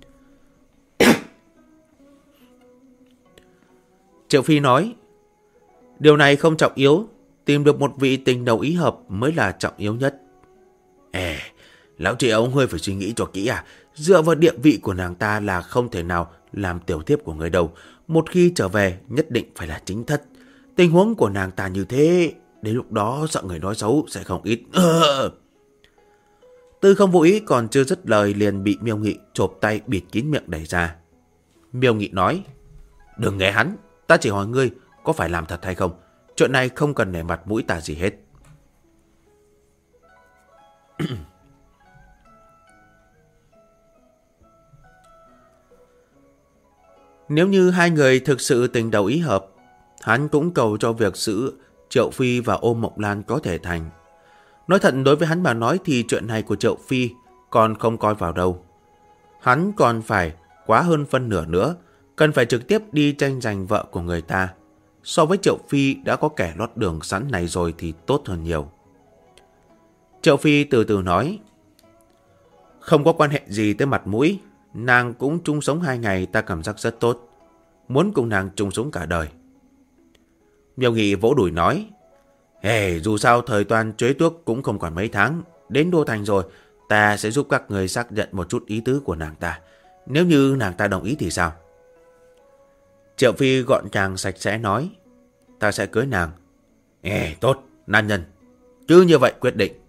Triệu Phi nói, điều này không trọng yếu, tìm được một vị tình đầu ý hợp mới là trọng yếu nhất. Lão Triệu, ngươi phải suy nghĩ cho kỹ à, dựa vào địa vị của nàng ta là không thể nào làm tiểu thiếp của người đâu. Một khi trở về nhất định phải là chính thất. Tình huống của nàng ta như thế, đến lúc đó sợ người nói xấu sẽ không ít. Tư Không Vô Ý còn chưa dứt lời liền bị Miêu Nghị chộp tay bịt kín miệng đẩy ra. Miêu Nghị nói, đừng nghe hắn, ta chỉ hỏi ngươi có phải làm thật hay không. Chuyện này không cần nể mặt mũi ta gì hết. Nếu như hai người thực sự tình đầu ý hợp, hắn cũng cầu cho việc giữ Triệu Phi và Ôm Mộng Lan có thể thành. Nói thật, đối với hắn mà nói thì chuyện này của Triệu Phi còn không coi vào đâu. Hắn còn phải quá hơn phân nửa nữa, cần phải trực tiếp đi tranh giành vợ của người ta. So với Triệu Phi đã có kẻ lót đường sẵn này rồi thì tốt hơn nhiều. Triệu Phi từ từ nói, không có quan hệ gì tới mặt mũi, nàng cũng chung sống 2 ngày ta cảm giác rất tốt, muốn cùng nàng chung sống cả đời. Miêu Nghị vỗ đùi nói, dù sao thời Toan Chuế Tuốc cũng không còn mấy tháng, đến Đô Thành rồi, ta sẽ giúp các người xác nhận một chút ý tứ của nàng ta. Nếu như nàng ta đồng ý thì sao? Triệu Phi gọn gàng sạch sẽ nói, ta sẽ cưới nàng. Tốt, nam nhân, cứ như vậy quyết định.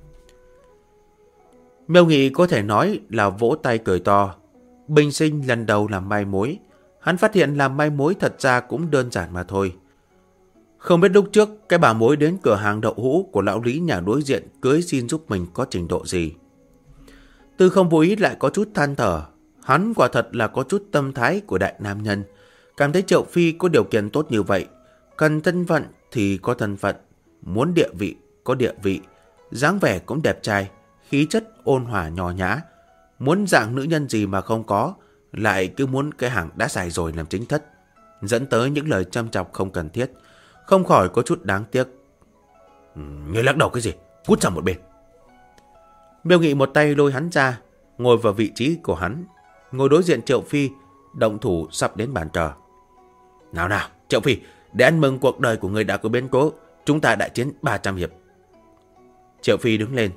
Miêu Nghị có thể nói là vỗ tay cười to. Bình sinh lần đầu làm mai mối, hắn phát hiện làm mai mối thật ra cũng đơn giản mà thôi. Không biết lúc trước cái bà mối đến cửa hàng đậu hũ của lão Lý nhà đối diện cưới xin giúp mình có trình độ gì. Tư Không Vô Ý lại có chút than thở. Hắn quả thật là có chút tâm thái của đại nam nhân, cảm thấy Triệu Phi có điều kiện tốt như vậy, cần thân phận thì có thân phận, muốn địa vị có địa vị, dáng vẻ cũng đẹp trai, khí chất ôn hòa nho nhã, muốn dạng nữ nhân gì mà không có, lại cứ muốn cái hàng đã xài rồi làm chính thất, dẫn tới những lời châm chọc không cần thiết, không khỏi có chút đáng tiếc. Ngươi lắc đầu cái gì? Cút sang một bên. Miêu Nghị một tay lôi hắn ra, ngồi vào vị trí của hắn, ngồi đối diện Triệu Phi, động thủ sắp đến bàn cờ. Nào nào, Triệu Phi, để ăn mừng cuộc đời của người đã có biến cố, chúng ta đại chiến 300 hiệp. Triệu Phi đứng lên.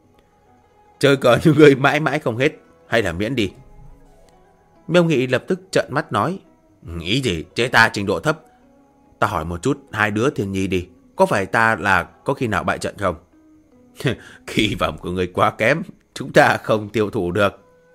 Chơi cờ như người mãi mãi không hết, hay là miễn đi. Miêu Nghị lập tức trợn mắt nói, ý gì, chế ta trình độ thấp. Ta hỏi một chút, hai đứa Thiên Nhi đi, có phải ta là có khi nào bại trận không? Kỳ vọng của người quá kém, chúng ta không tiêu thủ được.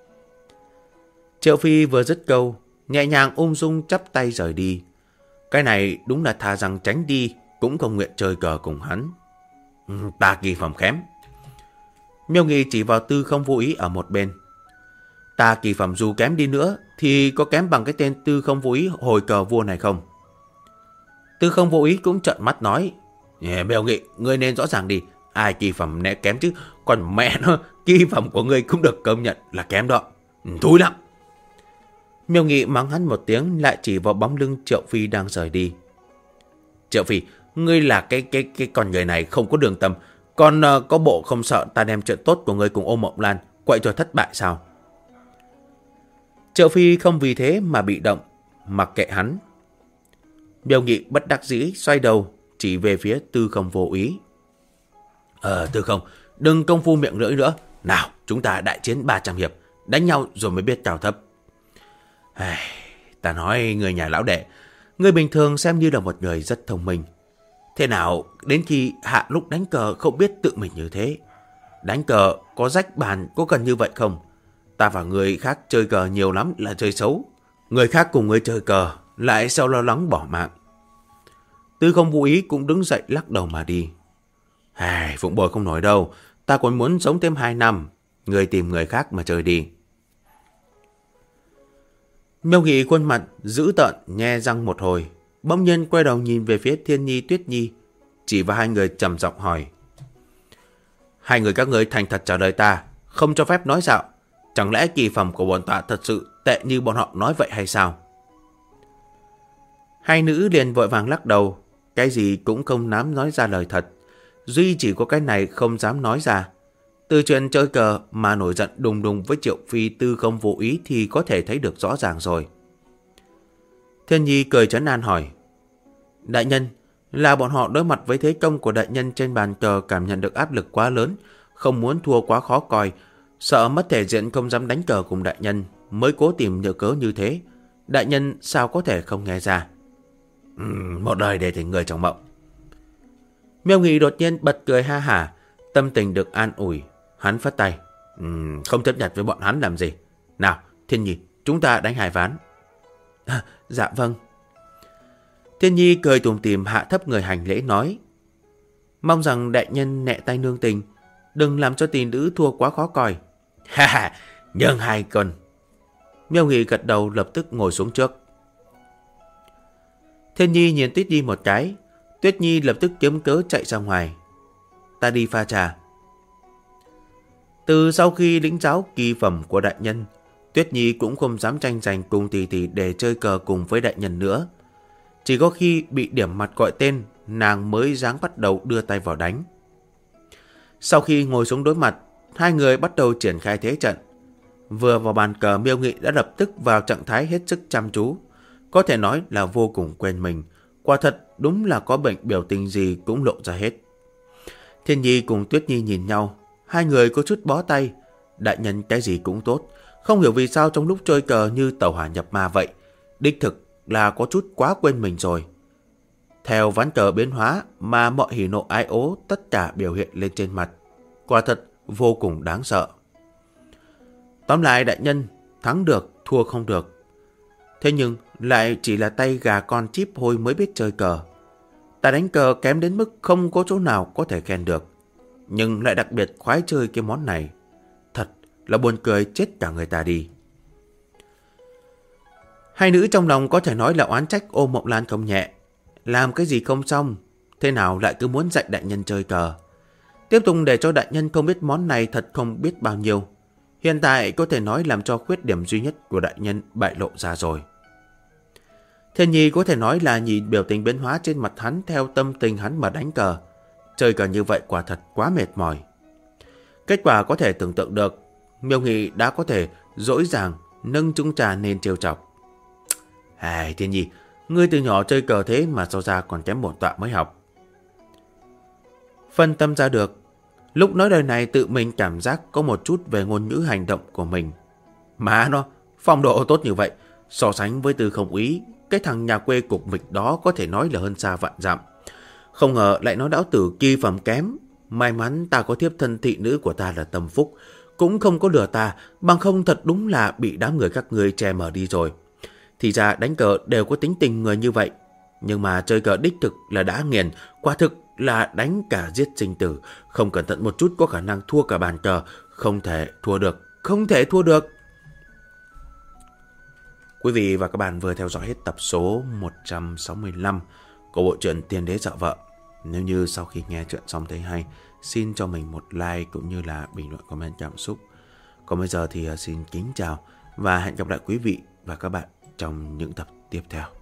Triệu Phi vừa dứt câu, nhẹ nhàng ung dung chắp tay rời đi. Cái này đúng là thà rằng tránh đi, cũng không nguyện chơi cờ cùng hắn. Ta kỳ phẩm kém. Miêu Nghị chỉ vào Tư Không Vô Ý ở một bên. Ta kỳ phẩm dù kém đi nữa, thì có kém bằng cái tên Tư Không Vô Ý hồi cờ vua này không? Tư Không Vô Ý cũng trợn mắt nói, Miêu Nghị, ngươi nên rõ ràng đi, ai kỳ phẩm nè kém chứ, còn mẹ nó, kỳ phẩm của ngươi cũng được công nhận là kém đó. Thúi lắm. Miêu Nghị mắng hắn một tiếng, lại chỉ vào bóng lưng Triệu Phi đang rời đi. Triệu Phi, ngươi là cái con người này không có đường tâm, còn có bộ không sợ ta đem chuyện tốt của ngươi cùng Ôm Mộng Lan quậy cho thất bại sao? Triệu Phi không vì thế mà bị động, mặc kệ hắn. Miêu Nghị bất đắc dĩ xoay đầu, chỉ về phía Tư Không Vô Ý. Tư Không, đừng công phu miệng lưỡi nữa. Nào, chúng ta đại chiến 300 hiệp, đánh nhau rồi mới biết cao thấp. Ta nói người nhà lão đệ, người bình thường xem như là một người rất thông minh. Thế nào đến khi hạ lúc đánh cờ không biết tự mình như thế? Đánh cờ có rách bàn có cần như vậy không? Ta và người khác chơi cờ nhiều lắm là chơi xấu. Người khác cùng người chơi cờ lại sao lo lắng bỏ mạng. Tư Không Vô Ý cũng đứng dậy lắc đầu mà đi. Phụng bồi không nổi đâu, ta còn muốn sống thêm 2 năm. Người tìm người khác mà chơi đi. Miêu Nghị khuôn mặt dữ tợn nhe răng một hồi, bỗng nhiên quay đầu nhìn về phía Thiên Nhi Tuyết Nhi, chỉ vào hai người trầm giọng hỏi. Hai người các ngươi thành thật trả lời ta, không cho phép nói dạo. Chẳng lẽ kỳ phẩm của bọn ta thật sự tệ như bọn họ nói vậy hay sao? Hai nữ liền vội vàng lắc đầu, cái gì cũng không dám nói ra lời thật. Duy chỉ có cái này không dám nói ra. Từ chuyện chơi cờ mà nổi giận đùng đùng với Triệu Phi Tư không vô ý thì có thể thấy được rõ ràng rồi. Thiên Nhi cười trấn an hỏi. Đại nhân, là bọn họ đối mặt với thế công của đại nhân trên bàn cờ cảm nhận được áp lực quá lớn, không muốn thua quá khó coi, sợ mất thể diện không dám đánh cờ cùng đại nhân, mới cố tìm nhờ cớ như thế. Đại nhân sao có thể không nghe ra? Một đời để thành người trong mộng. Miêu Nghị đột nhiên bật cười ha hả, tâm tình được an ủi. Hắn phất tay. Không chấp nhận với bọn hắn làm gì. Nào, Thiên Nhi, chúng ta đánh 2 ván. Dạ vâng. Thiên Nhi cười tủm tỉm hạ thấp người hành lễ nói. Mong rằng đại nhân nệ tay nương tình, đừng làm cho tỷ nữ thua quá khó coi. Ha ha, nhường 2 con. Miêu Nghị gật đầu lập tức ngồi xuống trước. Thiên Nhi nhìn Tuyết Nhi một cái. Tuyết Nhi lập tức kiếm cớ chạy ra ngoài. Ta đi pha trà. Từ sau khi lĩnh giáo kỳ phẩm của đại nhân, Tuyết Nhi cũng không dám tranh giành cùng tỷ tỷ để chơi cờ cùng với đại nhân nữa. Chỉ có khi bị điểm mặt gọi tên, nàng mới dáng bắt đầu đưa tay vào đánh. Sau khi ngồi xuống đối mặt, hai người bắt đầu triển khai thế trận. Vừa vào bàn cờ, Miêu Nghị đã lập tức vào trạng thái hết sức chăm chú. Có thể nói là vô cùng quên mình. Quả thật đúng là có bệnh biểu tình gì cũng lộ ra hết. Thiên Nhi cùng Tuyết Nhi nhìn nhau. Hai người có chút bó tay. Đại nhân cái gì cũng tốt. Không hiểu vì sao trong lúc chơi cờ như tàu hỏa nhập ma vậy. Đích thực là có chút quá quên mình rồi. Theo ván cờ biến hóa mà mọi hỉ nộ ái ố tất cả biểu hiện lên trên mặt. Quả thật vô cùng đáng sợ. Tóm lại đại nhân, thắng được, thua không được. Thế nhưng lại chỉ là tay gà con chíp hôi mới biết chơi cờ. Ta đánh cờ kém đến mức không có chỗ nào có thể khen được. Nhưng lại đặc biệt khoái chơi cái món này. Thật là buồn cười chết cả người ta đi. Hai nữ trong lòng có thể nói là oán trách Ô Mộng Lan không nhẹ. Làm cái gì không xong, thế nào lại cứ muốn dạy đại nhân chơi cờ. Tiếp tục để cho đại nhân không biết món này thật không biết bao nhiêu. Hiện tại có thể nói làm cho khuyết điểm duy nhất của đại nhân bại lộ ra rồi. Thiên Nhi có thể nói là nhìn biểu tình biến hóa trên mặt hắn theo tâm tình hắn mà đánh cờ. Chơi cờ như vậy quả thật quá mệt mỏi. Kết quả có thể tưởng tượng được, Miêu Nghị đã có thể dỗi dàng nâng chung trà nên trêu chọc. Thiên Nhi, ngươi từ nhỏ chơi cờ thế mà sao ra còn kém bổn tọa mới học. Phân tâm ra được, lúc nói lời này tự mình cảm giác có một chút về ngôn ngữ hành động của mình. Má nó, phong độ tốt như vậy, so sánh với Tư Không Úy, cái thằng nhà quê cục mịch đó có thể nói là hơn xa vạn dặm. Không ngờ lại nói đáo tử kỳ phẩm kém. May mắn ta có thiếp thân thị nữ của ta là Tâm Phúc, cũng không có lừa ta, bằng không thật đúng là bị đám người các ngươi che mờ đi rồi. Thì ra đánh cờ đều có tính tình người như vậy. Nhưng mà chơi cờ đích thực là đã nghiền, quả thực là đánh cả giết sinh tử. Không cẩn thận một chút có khả năng thua cả bàn cờ. Không thể thua được, không thể thua được. Quý vị và các bạn vừa theo dõi hết tập số 165 của bộ truyện Tiên Đế Sợ Vợ. Nếu như sau khi nghe chuyện xong thấy hay, xin cho mình một like cũng như là bình luận comment cảm xúc. Còn bây giờ thì xin kính chào và hẹn gặp lại quý vị và các bạn trong những tập tiếp theo.